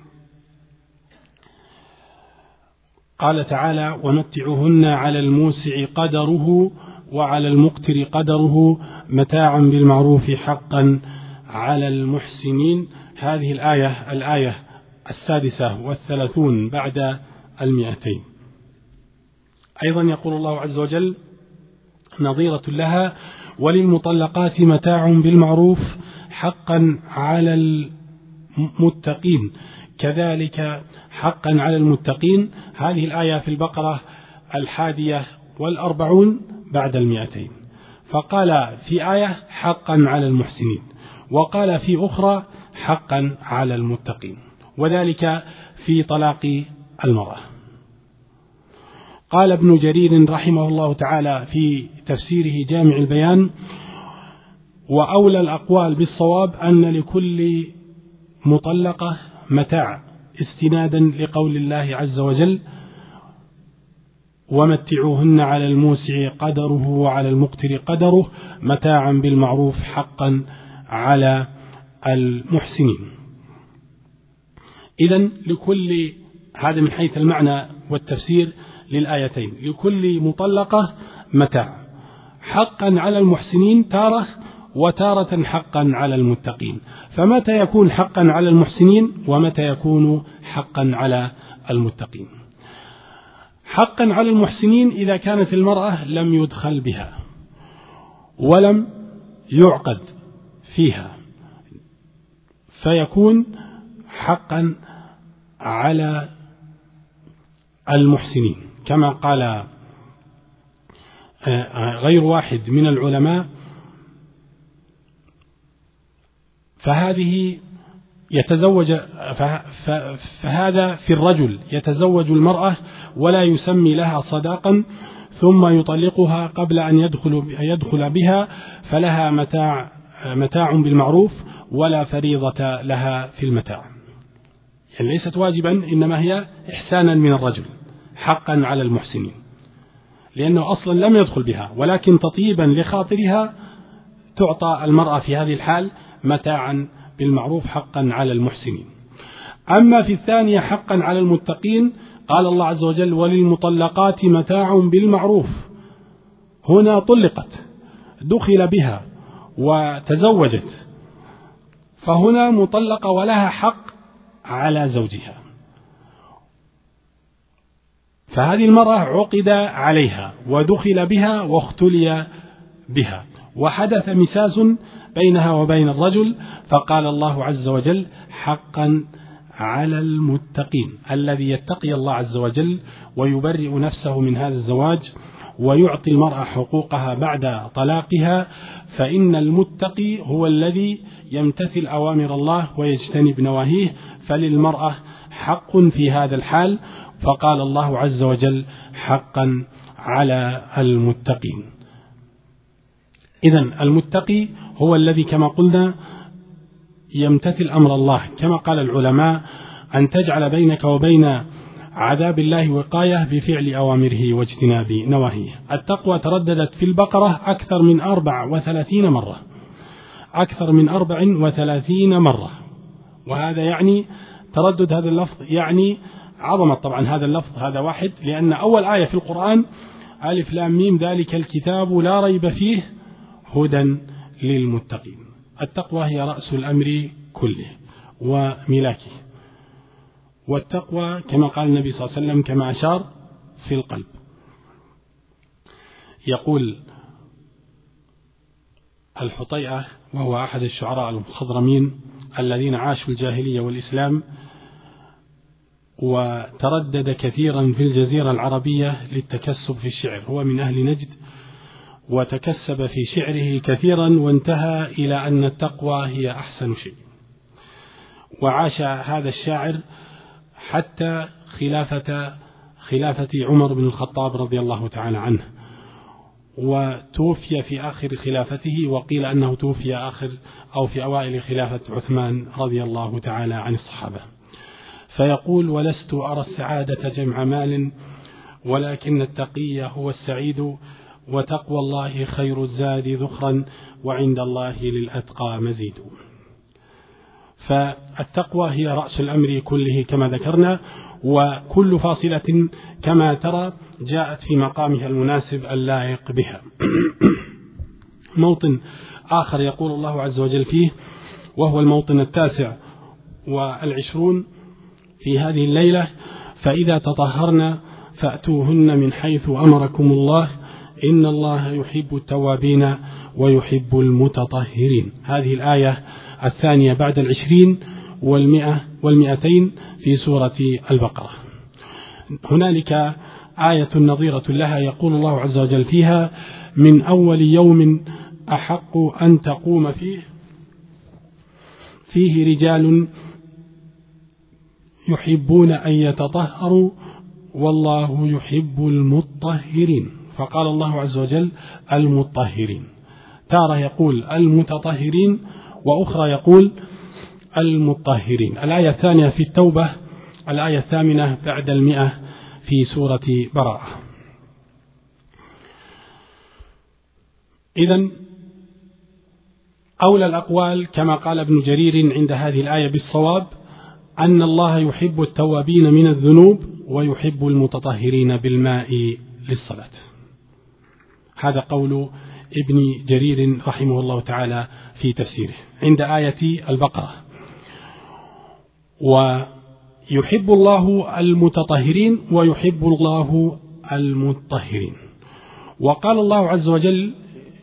قال تعالى: ومتعوهن على الموسع قدره وعلى المقتر قدره متاعا بالمعروف حقا على المحسنين. هذه الآية الآية السادسة والثلاثون بعد المئتين. أيضا يقول الله عز وجل نظيرة لها: وللمطلقات متاع بالمعروف حقا على المتقين، كذلك حقا على المتقين. هذه الآية في البقرة الحادية والأربعون بعد المئتين. فقال في آية حقا على المحسنين، وقال في أخرى حقا على المتقين، وذلك في طلاق المرأة. قال ابن جرير رحمه الله تعالى في تفسيره جامع البيان: وأولى الأقوال بالصواب أن لكل مطلقة متاع، استنادا لقول الله عز وجل: ومتعوهن على الموسع قدره وعلى المقتر قدره متاعا بالمعروف حقا على المحسنين. إذن لكل، هذا من حيث المعنى والتفسير للآيتين، لكل مطلقة متاع، حقا على المحسنين تارة، وتارة حقا على المتقين. فمتى يكون حقا على المحسنين ومتى يكون حقا على المتقين؟ حقا على المحسنين إذا كانت المرأة لم يدخل بها ولم يعقد فيها، فيكون حقا على المحسنين، كما قال غير واحد من العلماء: فهذه يتزوج فهذا في الرجل يتزوج المرأة ولا يسمي لها صداقا ثم يطلقها قبل أن يدخل يدخل بها، فلها متاع متاع بالمعروف ولا فريضة لها في المتاع. يعني ليست واجبا، إنما هي إحسانا من الرجل حقا على المحسنين، لأنه أصلا لم يدخل بها، ولكن تطيبا لخاطرها تعطى المرأة في هذه الحال متاعا بالمعروف حقا على المحسنين. أما في الثانية حقا على المتقين، قال الله عز وجل: وللمطلقات متاع بالمعروف. هنا طلقت، دخل بها وتزوجت، فهنا مطلقة ولها حق على زوجها، فهذه المرأة عقد عليها ودخل بها واختلي بها وحدث مساس بينها وبين الرجل، فقال الله عز وجل: حقا على المتقين. الذي يتقي الله عز وجل ويبرئ نفسه من هذا الزواج ويعطي المرأة حقوقها بعد طلاقها، فإن المتقي هو الذي يمتثل أوامر الله ويجتنب نواهيه، فللمرأة حق في هذا الحال. فقال الله عز وجل: حقا على المتقين. إذن المتقي هو الذي كما قلنا يمتثل أمر الله، كما قال العلماء: أن تجعل بينك وبين عذاب الله وقاية بفعل أوامره واجتناب نواهيه. التقوى ترددت في البقرة أكثر من أربع وثلاثين مرة أكثر من أربع وثلاثين مرة وهذا يعني تردد هذا اللفظ يعني عظمة طبعا هذا اللفظ، هذا واحد، لأن أول آية في القرآن ألف لام ميم ذلك الكتاب لا ريب فيه هدى للمتقين. التقوى هي رأس الأمر كله وملاكه، والتقوى كما قال النبي صلى الله عليه وسلم كما أشار في القلب. يقول الحطيئة وهو أحد الشعراء المخضرمين الذين عاشوا الجاهلية والإسلام، وتردد كثيرا في الجزيرة العربية للتكسب في الشعر، هو من أهل نجد، وتكسب في شعره كثيرا وانتهى إلى أن التقوى هي أحسن شيء. وعاش هذا الشاعر حتى خلافة خلافة عمر بن الخطاب رضي الله تعالى عنه، وتوفي في آخر خلافته، وقيل أنه توفي آخر أو في أوائل خلافة عثمان رضي الله تعالى عن الصحابة. فيقول: ولست أرى السعادة جمع مال ولكن التقي هو السعيد، وتقوى الله خير الزاد ذخرا وعند الله للأتقى مزيد. فالتقوى هي رأس الأمر كله كما ذكرنا، وكل فاصلة كما ترى جاءت في مقامها المناسب اللائق بها. موطن آخر يقول الله عز وجل فيه، وهو الموطن التاسع والعشرون في هذه الليلة: فإذا تطهرنا فأتوهن من حيث أمركم الله إن الله يحب التوابين ويحب المتطهرين. هذه الآية الثانية بعد العشرين والمئة والمئتين في سورة البقرة. هنالك آية نظيرة لها يقول الله عز وجل فيها: من أول يوم أحق أن تقوم فيه فيه رجال يحبون أن يتطهروا والله يحب المطهرين. فقال الله عز وجل المطهرين، تارة يقول المتطهرين وأخرى يقول المطهرين. الآية الثانية في التوبة، الآية الثامنة بعد المئة في سورة براءة. إذن أولى الأقوال كما قال ابن جرير عند هذه الآية بالصواب أن الله يحب التوابين من الذنوب ويحب المتطهرين بالماء للصلاة. هذا قول ابن جرير رحمه الله تعالى في تفسيره عند آية البقرة. ويحب الله المتطهرين ويحب الله المطهرين. وقال الله عز وجل: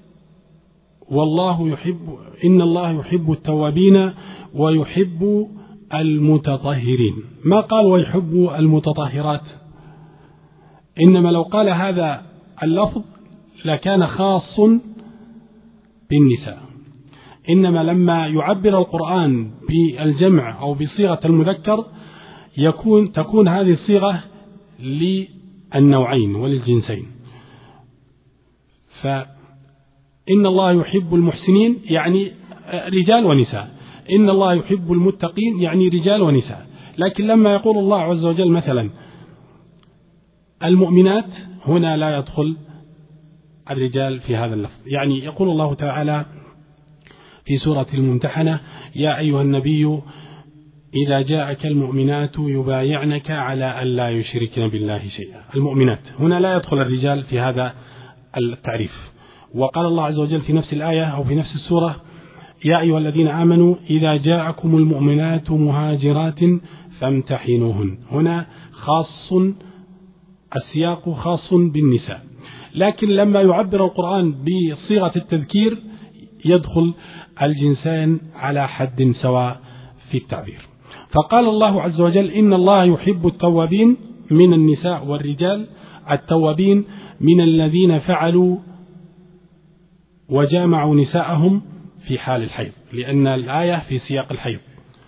والله يحب إن الله يحب التوابين ويحب المتطهرين. ما قال ويحب المتطهرات، إنما لو قال هذا اللفظ لكان خاص بالنساء، إنما لما يعبر القرآن بالجمع أو بصيغة المذكر يكون تكون هذه الصيغة للنوعين وللجنسين. فإن الله يحب المحسنين يعني رجال ونساء، إن الله يحب المتقين يعني رجال ونساء. لكن لما يقول الله عز وجل مثلا المؤمنات، هنا لا يدخل الرجال في هذا اللفظ. يعني يقول الله تعالى في سورة الممتحنة: يا أيها النبي إذا جاءك المؤمنات يبايعنك على أن لا يشركن بالله شيئا. المؤمنات هنا لا يدخل الرجال في هذا التعريف، وقال الله عز وجل في نفس الآية أو في نفس السورة: يا أيها الذين آمنوا إذا جاءكم المؤمنات مهاجرات فامتحنوهن. هنا خاص، السياق خاص بالنساء، لكن لما يعبر القرآن بصيغة التذكير يدخل الجنسان على حد سواء في التعبير. فقال الله عز وجل: إن الله يحب التوابين من النساء والرجال. التوابين من الذين فعلوا وجامعوا نساءهم في حال الحيض، لأن الآية في سياق الحيض،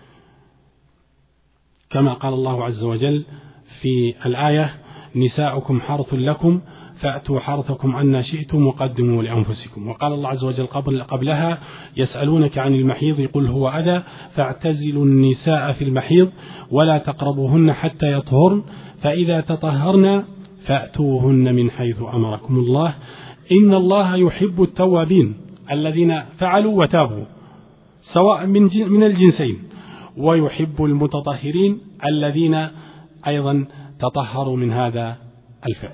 كما قال الله عز وجل في الآية: نساؤكم حرث لكم فأتوا حرثكم أن شئتم وقدموا لأنفسكم. وقال الله عز وجل قبل قبلها: يسألونك عن المحيض قل هو أذى فاعتزلوا النساء في المحيض ولا تقربوهن حتى يطهرن فإذا تطهرن فأتوهن من حيث أمركم الله إن الله يحب التوابين الذين فعلوا وتابوا سواء من من الجنسين، ويحب المتطهرين الذين أيضا تطهروا من هذا الفعل.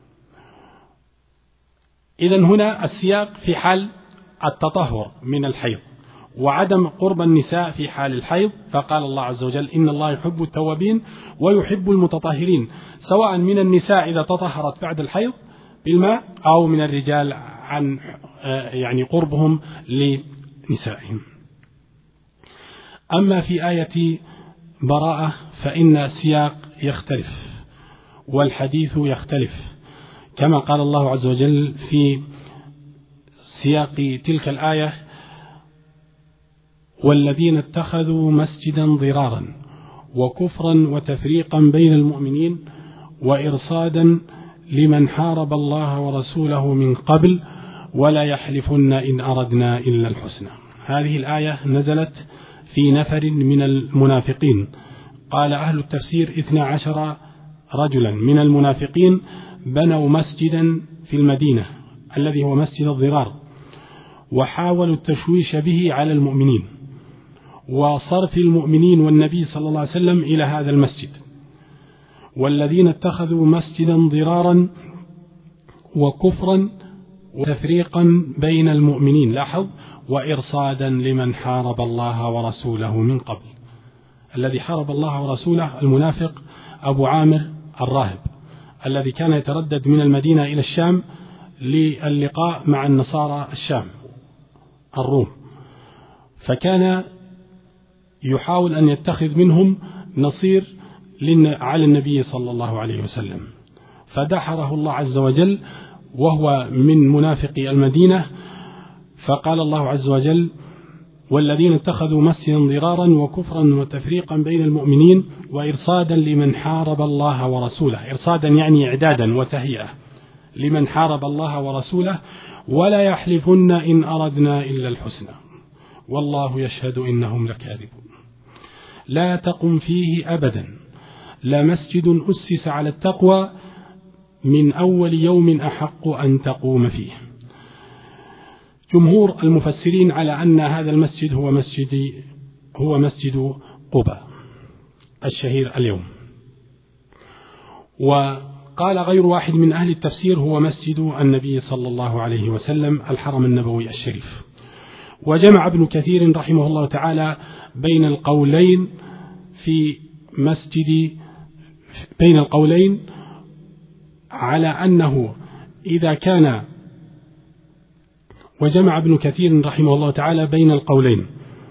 إذن هنا السياق في حال التطهر من الحيض وعدم قرب النساء في حال الحيض، فقال الله عز وجل: إن الله يحب التوابين ويحب المتطهرين، سواء من النساء إذا تطهرت بعد الحيض بالماء أو من الرجال عن يعني قربهم لنسائهم. أما في آية براءة فإن السياق يختلف والحديث يختلف، كما قال الله عز وجل في سياق تلك الآية: والذين اتخذوا مسجدا ضرارا وكفرا وتفريقا بين المؤمنين وإرصادا لمن حارب الله ورسوله من قبل ولا يحلفن إن أردنا إلا الحسنى. هذه الآية نزلت في نفر من المنافقين. قال أهل التفسير اثنا عشر رجلا من المنافقين بنوا مسجدا في المدينة الذي هو مسجد الضرار، وحاولوا التشويش به على المؤمنين وصرف المؤمنين والنبي صلى الله عليه وسلم إلى هذا المسجد. والذين اتخذوا مسجدا ضرارا وكفرا وتفريقا بين المؤمنين، لاحظ، وإرصادا لمن حارب الله ورسوله من قبل. الذي حارب الله ورسوله المنافق أبو عامر الراهب الذي كان يتردد من المدينة إلى الشام للقاء مع النصارى الشام الروم، فكان يحاول أن يتخذ منهم نصير على النبي صلى الله عليه وسلم، فدحره الله عز وجل وهو من منافقي المدينة. فقال الله عز وجل: والذين اتخذوا مسجدا ضرارا وكفرا وتفريقا بين المؤمنين وإرصادا لمن حارب الله ورسوله. إرصادا يعني إعدادا وتهيئة لمن حارب الله ورسوله ولا يحلفن إن أردنا إلا الحسنى والله يشهد إنهم لكاذبون. لا تقم فيه أبدا لمسجد أسس على التقوى من أول يوم أحق أن تقوم فيه. جمهور المفسرين على أن هذا المسجد هو مسجد هو مسجد قباء الشهير اليوم، وقال غير واحد من أهل التفسير هو مسجد النبي صلى الله عليه وسلم الحرم النبوي الشريف. وجمع ابن كثير رحمه الله تعالى بين القولين في مسجد بين القولين على أنه إذا كان وجمع ابن كثير رحمه الله تعالى بين القولين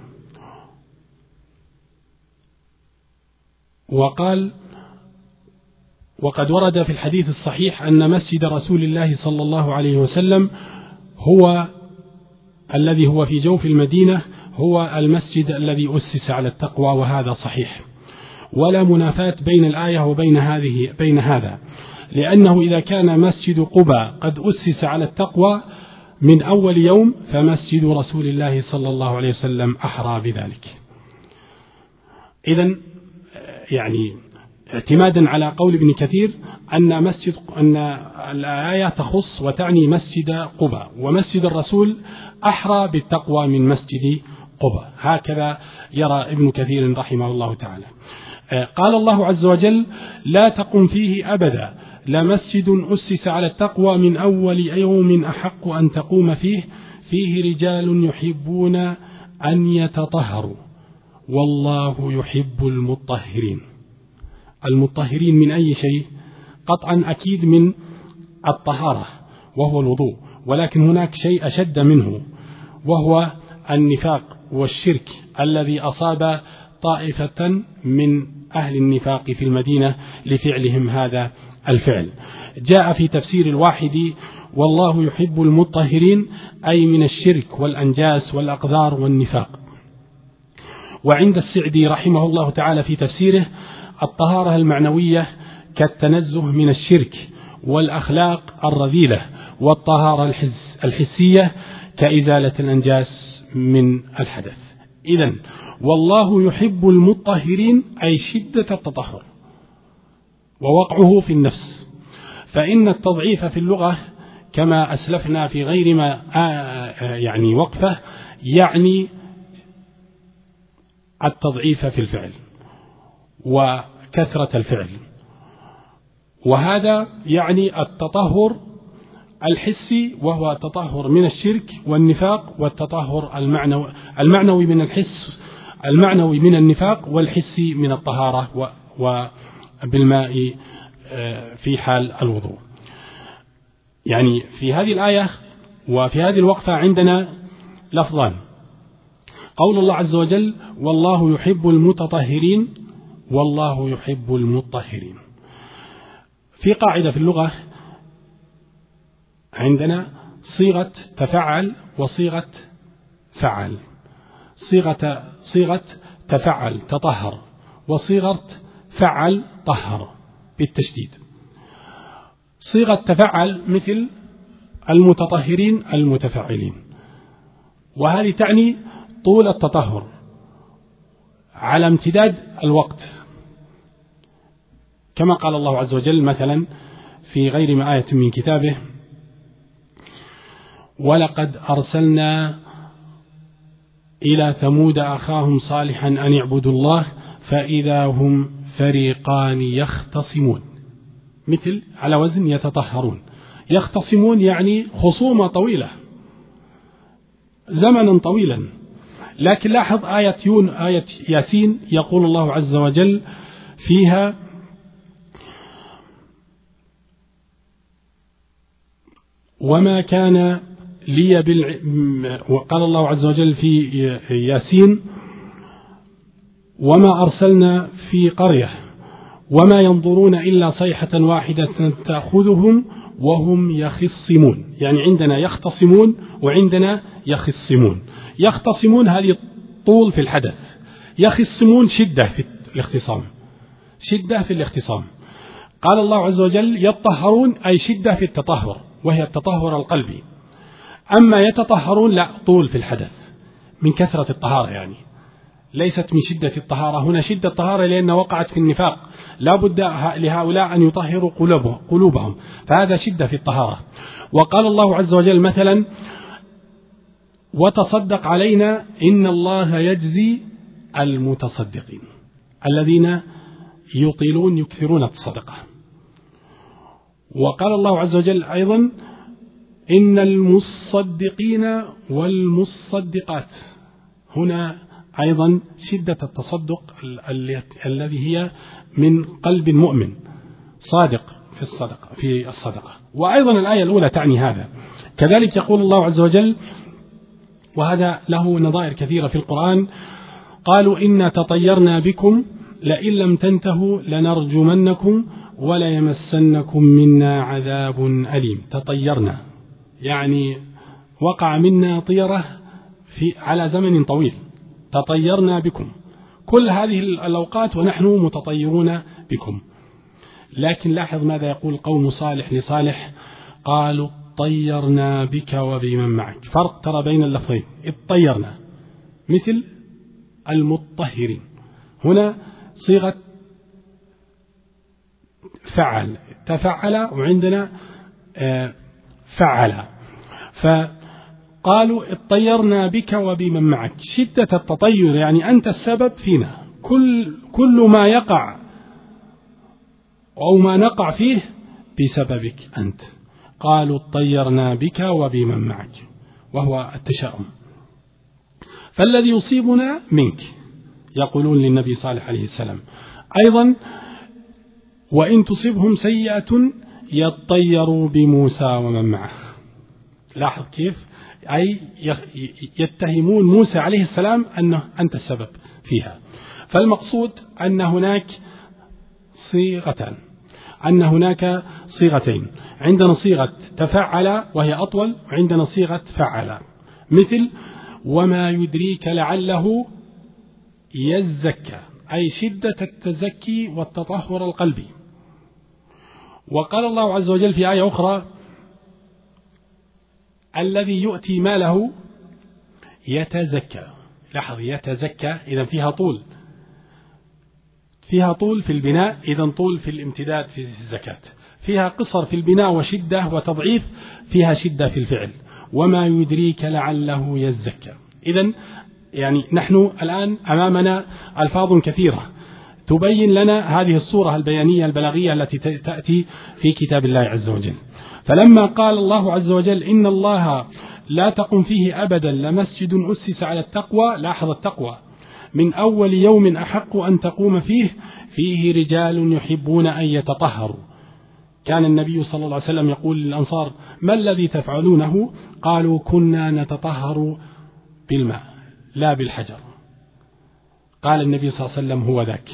وقال: وقد ورد في الحديث الصحيح أن مسجد رسول الله صلى الله عليه وسلم هو الذي هو في جوف المدينة هو المسجد الذي أسس على التقوى، وهذا صحيح، ولا منافاة بين الآية وبين هذه بين هذا، لأنه إذا كان مسجد قباء قد أسس على التقوى من أول يوم فمسجد رسول الله صلى الله عليه وسلم أحرى بذلك. إذن يعني اعتمادا على قول ابن كثير أن مسجد أن الآية تخص وتعني مسجد قباء، ومسجد الرسول أحرى بالتقوى من مسجد قباء، هكذا يرى ابن كثير رحمه الله تعالى. قال الله عز وجل: لا تقم فيه أبدا لمسجد أسس على التقوى من أول يوم أحق أن تقوم فيه فيه رجال يحبون أن يتطهروا والله يحب المطهرين. المطهرين من أي شيء؟ قطعا أكيد من الطهارة وهو الوضوء، ولكن هناك شيء أشد منه وهو النفاق والشرك الذي أصاب طائفة من أهل النفاق في المدينة لفعلهم هذا الفعل. جاء في تفسير الواحد والله يحب المطهرين أي من الشرك والأنجاس والأقذار والنفاق. وعند السعدي رحمه الله تعالى في تفسيره الطهارة المعنوية كالتنزه من الشرك والأخلاق الرذيلة، والطهارة الحسية كإزالة الأنجاس من الحدث. إذن والله يحب المطهرين أي شدة التطهر ووقعه في النفس. فإن التضعيف في اللغة كما أسلفنا في غير ما يعني وقفه يعني التضعيف في الفعل وكثرة الفعل، وهذا يعني التطهر الحسي وهو التطهر من الشرك والنفاق، والتطهر المعنوي المعنوي من الحس المعنوي من النفاق، والحسي من الطهارة وبالماء في حال الوضوء. يعني في هذه الآية وفي هذه الوقفة عندنا لفظان: قول الله عز وجل والله يحب المتطهرين والله يحب المطهرين. في قاعدة في اللغة عندنا صيغة تفعل وصيغة فعل. صيغة صيغة تفعل تطهر، وصيغة فعل طهر بالتشديد. صيغة تفعل مثل المتطهرين المتفعلين، وهذه تعني طول التطهر على امتداد الوقت، كما قال الله عز وجل مثلا في غير ما آية من كتابه: ولقد أرسلنا إلى ثمود أخاهم صالحا أن يعبدوا الله فإذا هم فريقان يختصمون. مثل على وزن يتطهرون. يختصمون يعني خصومة طويلة زمنا طويلا. لكن لاحظ آية يون آية ياسين يقول الله عز وجل فيها: وما كان لي بالع... وقال الله عز وجل في ياسين: وما أرسلنا في قرية وما ينظرون إلا صيحة واحدة تأخذهم وهم يخصمون. يعني عندنا يختصمون وعندنا يخصمون. يختصمون هذه طول في الحدث، يخصمون شدة في الاختصام، شدة في الاختصام. قال الله عز وجل يطهرون أي شدة في التطهر، وهي التطهر القلبي. أما يتطهرون لا، طول في الحدث من كثرة الطهارة، يعني ليست من شدة الطهارة. هنا شدة الطهارة لأن وقعت في النفاق، لا بد لهؤلاء أن يطهروا قلوبهم، فهذا شدة في الطهارة. وقال الله عز وجل مثلا: وتصدق علينا إن الله يجزي المتصدقين، الذين يطيلون يكثرون الصدقة. وقال الله عز وجل أيضا: إن المصدقين والمصدقات. هنا أيضا شدة التصدق الذي هي من قلب المؤمن صادق في الصدقة في الصدقة. وأيضا الآية الأولى تعني هذا. كذلك يقول الله عز وجل، وهذا له نظائر كثيرة في القرآن: قالوا إنا تطيرنا بكم لئن لم تنتهوا لنرجمنكم وليمسنكم منا عذاب أليم. تطيرنا يعني وقع منا طيرة في على زمن طويل. تطيرنا بكم كل هذه الأوقات ونحن متطيرون بكم. لكن لاحظ ماذا يقول قوم صالح لصالح: قالوا طيرنا بك وبمن معك. فرق ترى بين اللفظين. اطيرنا مثل المطهرين، هنا صيغة فعل تفعل، وعندنا فعل. فقالوا اطيرنا بك وبمن معك. شدة التطير يعني أنت السبب فينا، كل كل ما يقع أو ما نقع فيه بسببك أنت. قالوا اطيرنا بك وبمن معك، وهو التشاؤم. فالذي يصيبنا منك، يقولون للنبي صالح عليه السلام. أيضا وإن تصبهم سيئة يطيروا بموسى ومن معه. لاحظ كيف، أي يتهمون موسى عليه السلام أنه أنت السبب فيها. فالمقصود أن هناك صيغتان، أن هناك صيغتين، عندنا صيغة تفعل وهي أطول، وعندنا صيغة فعل، مثل وما يدريك لعله يزكى، أي شدة التزكي والتطهر القلبي. وقال الله عز وجل في آية أخرى الذي يؤتي ماله يتزكى. لاحظ يتزكى، إذا فيها طول، فيها طول في البناء، إذا طول في الامتداد في الزكاة. فيها قصر في البناء وشدة وتضعيف، فيها شدة في الفعل. وما يدريك لعله يزكى. إذا يعني نحن الآن أمامنا ألفاظ كثيرة تبين لنا هذه الصورة البيانية البلاغية التي تأتي في كتاب الله عز وجل. فلما قال الله عز وجل إن الله لا تقم فيه أبدا لمسجد أسس على التقوى، لاحظ التقوى، من أول يوم أحق أن تقوم فيه فيه رجال يحبون أن يتطهروا. كان النبي صلى الله عليه وسلم يقول للأنصار ما الذي تفعلونه؟ قالوا كنا نتطهر بالماء لا بالحجر. قال النبي صلى الله عليه وسلم هو ذاك،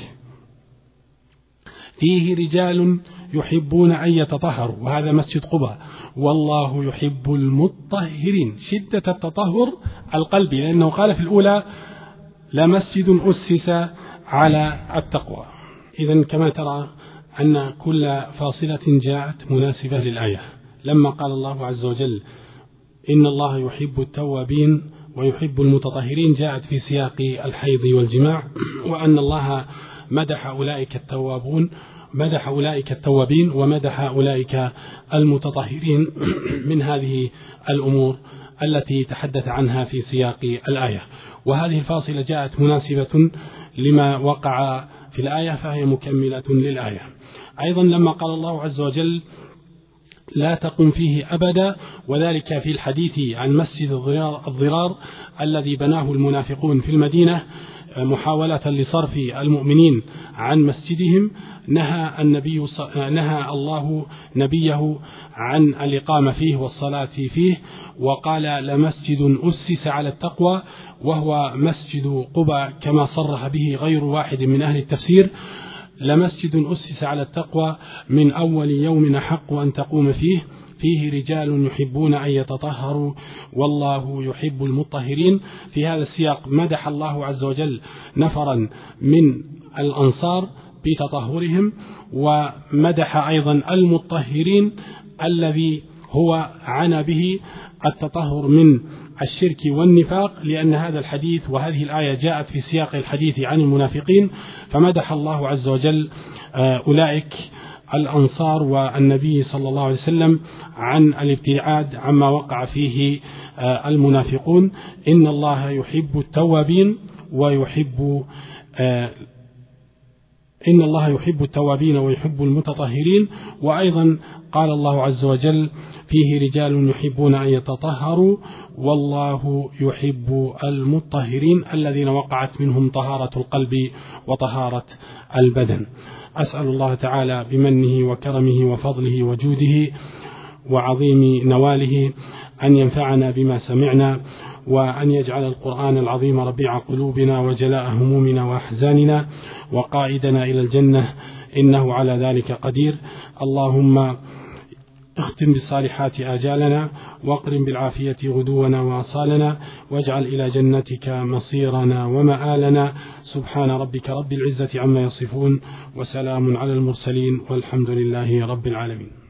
فيه رجال يحبون أن يتطهروا، وهذا مسجد قباء، والله يحب المطهرين، شدة التطهر القلبي، لأنه قال في الأولى لمسجد أسس على التقوى. إذن كما ترى أن كل فاصلة جاءت مناسبة للآية. لما قال الله عز وجل إن الله يحب التوابين ويحب المتطهرين جاءت في سياق الحيض والجماع، وأن الله مدح أولئك التوابون مدح أولئك التوابين ومدح أولئك المتطهرين من هذه الأمور التي تحدث عنها في سياق الآية. وهذه الفاصلة جاءت مناسبة لما وقع في الآية، فهي مكملة للآية. أيضا لما قال الله عز وجل لا تقم فيه أبدا، وذلك في الحديث عن مسجد الضرار الذي بناه المنافقون في المدينة محاولة لصرف المؤمنين عن مسجدهم، نهى النبي نهى الله نبيه عن الإقامة فيه والصلاة فيه، وقال لمسجد أسس على التقوى، وهو مسجد قباء كما صرح به غير واحد من أهل التفسير. لمسجد أسس على التقوى من أول يوم أحق أن تقوم فيه فيه رجال يحبون أن يتطهروا والله يحب المطهرين. في هذا السياق مدح الله عز وجل نفرا من الأنصار بتطهرهم، ومدح أيضا المطهرين الذي هو عنى به التطهر من الشرك والنفاق، لأن هذا الحديث وهذه الآية جاءت في سياق الحديث عن المنافقين، فمدح الله عز وجل أولئك الأنصار والنبي صلى الله عليه وسلم عن الابتعاد عما وقع فيه المنافقون. إن الله يحب التوابين ويحب إن الله يحب التوابين ويحب المتطهرين. وأيضا قال الله عز وجل فيه رجال يحبون أن يتطهروا والله يحب المطهرين الذين وقعت منهم طهارة القلب وطهارة البدن. أسأل الله تعالى بمنه وكرمه وفضله وجوده وعظيم نواله أن ينفعنا بما سمعنا، وأن يجعل القرآن العظيم ربيع قلوبنا وجلاء همومنا وأحزاننا وقائدنا إلى الجنة، إنه على ذلك قدير. اللهم اختم بالصالحات آجالنا، واقرم بالعافية غدونا وآصالنا، واجعل إلى جنتك مصيرنا ومآلنا. سبحان ربك رب العزة عما يصفون، وسلام على المرسلين، والحمد لله رب العالمين.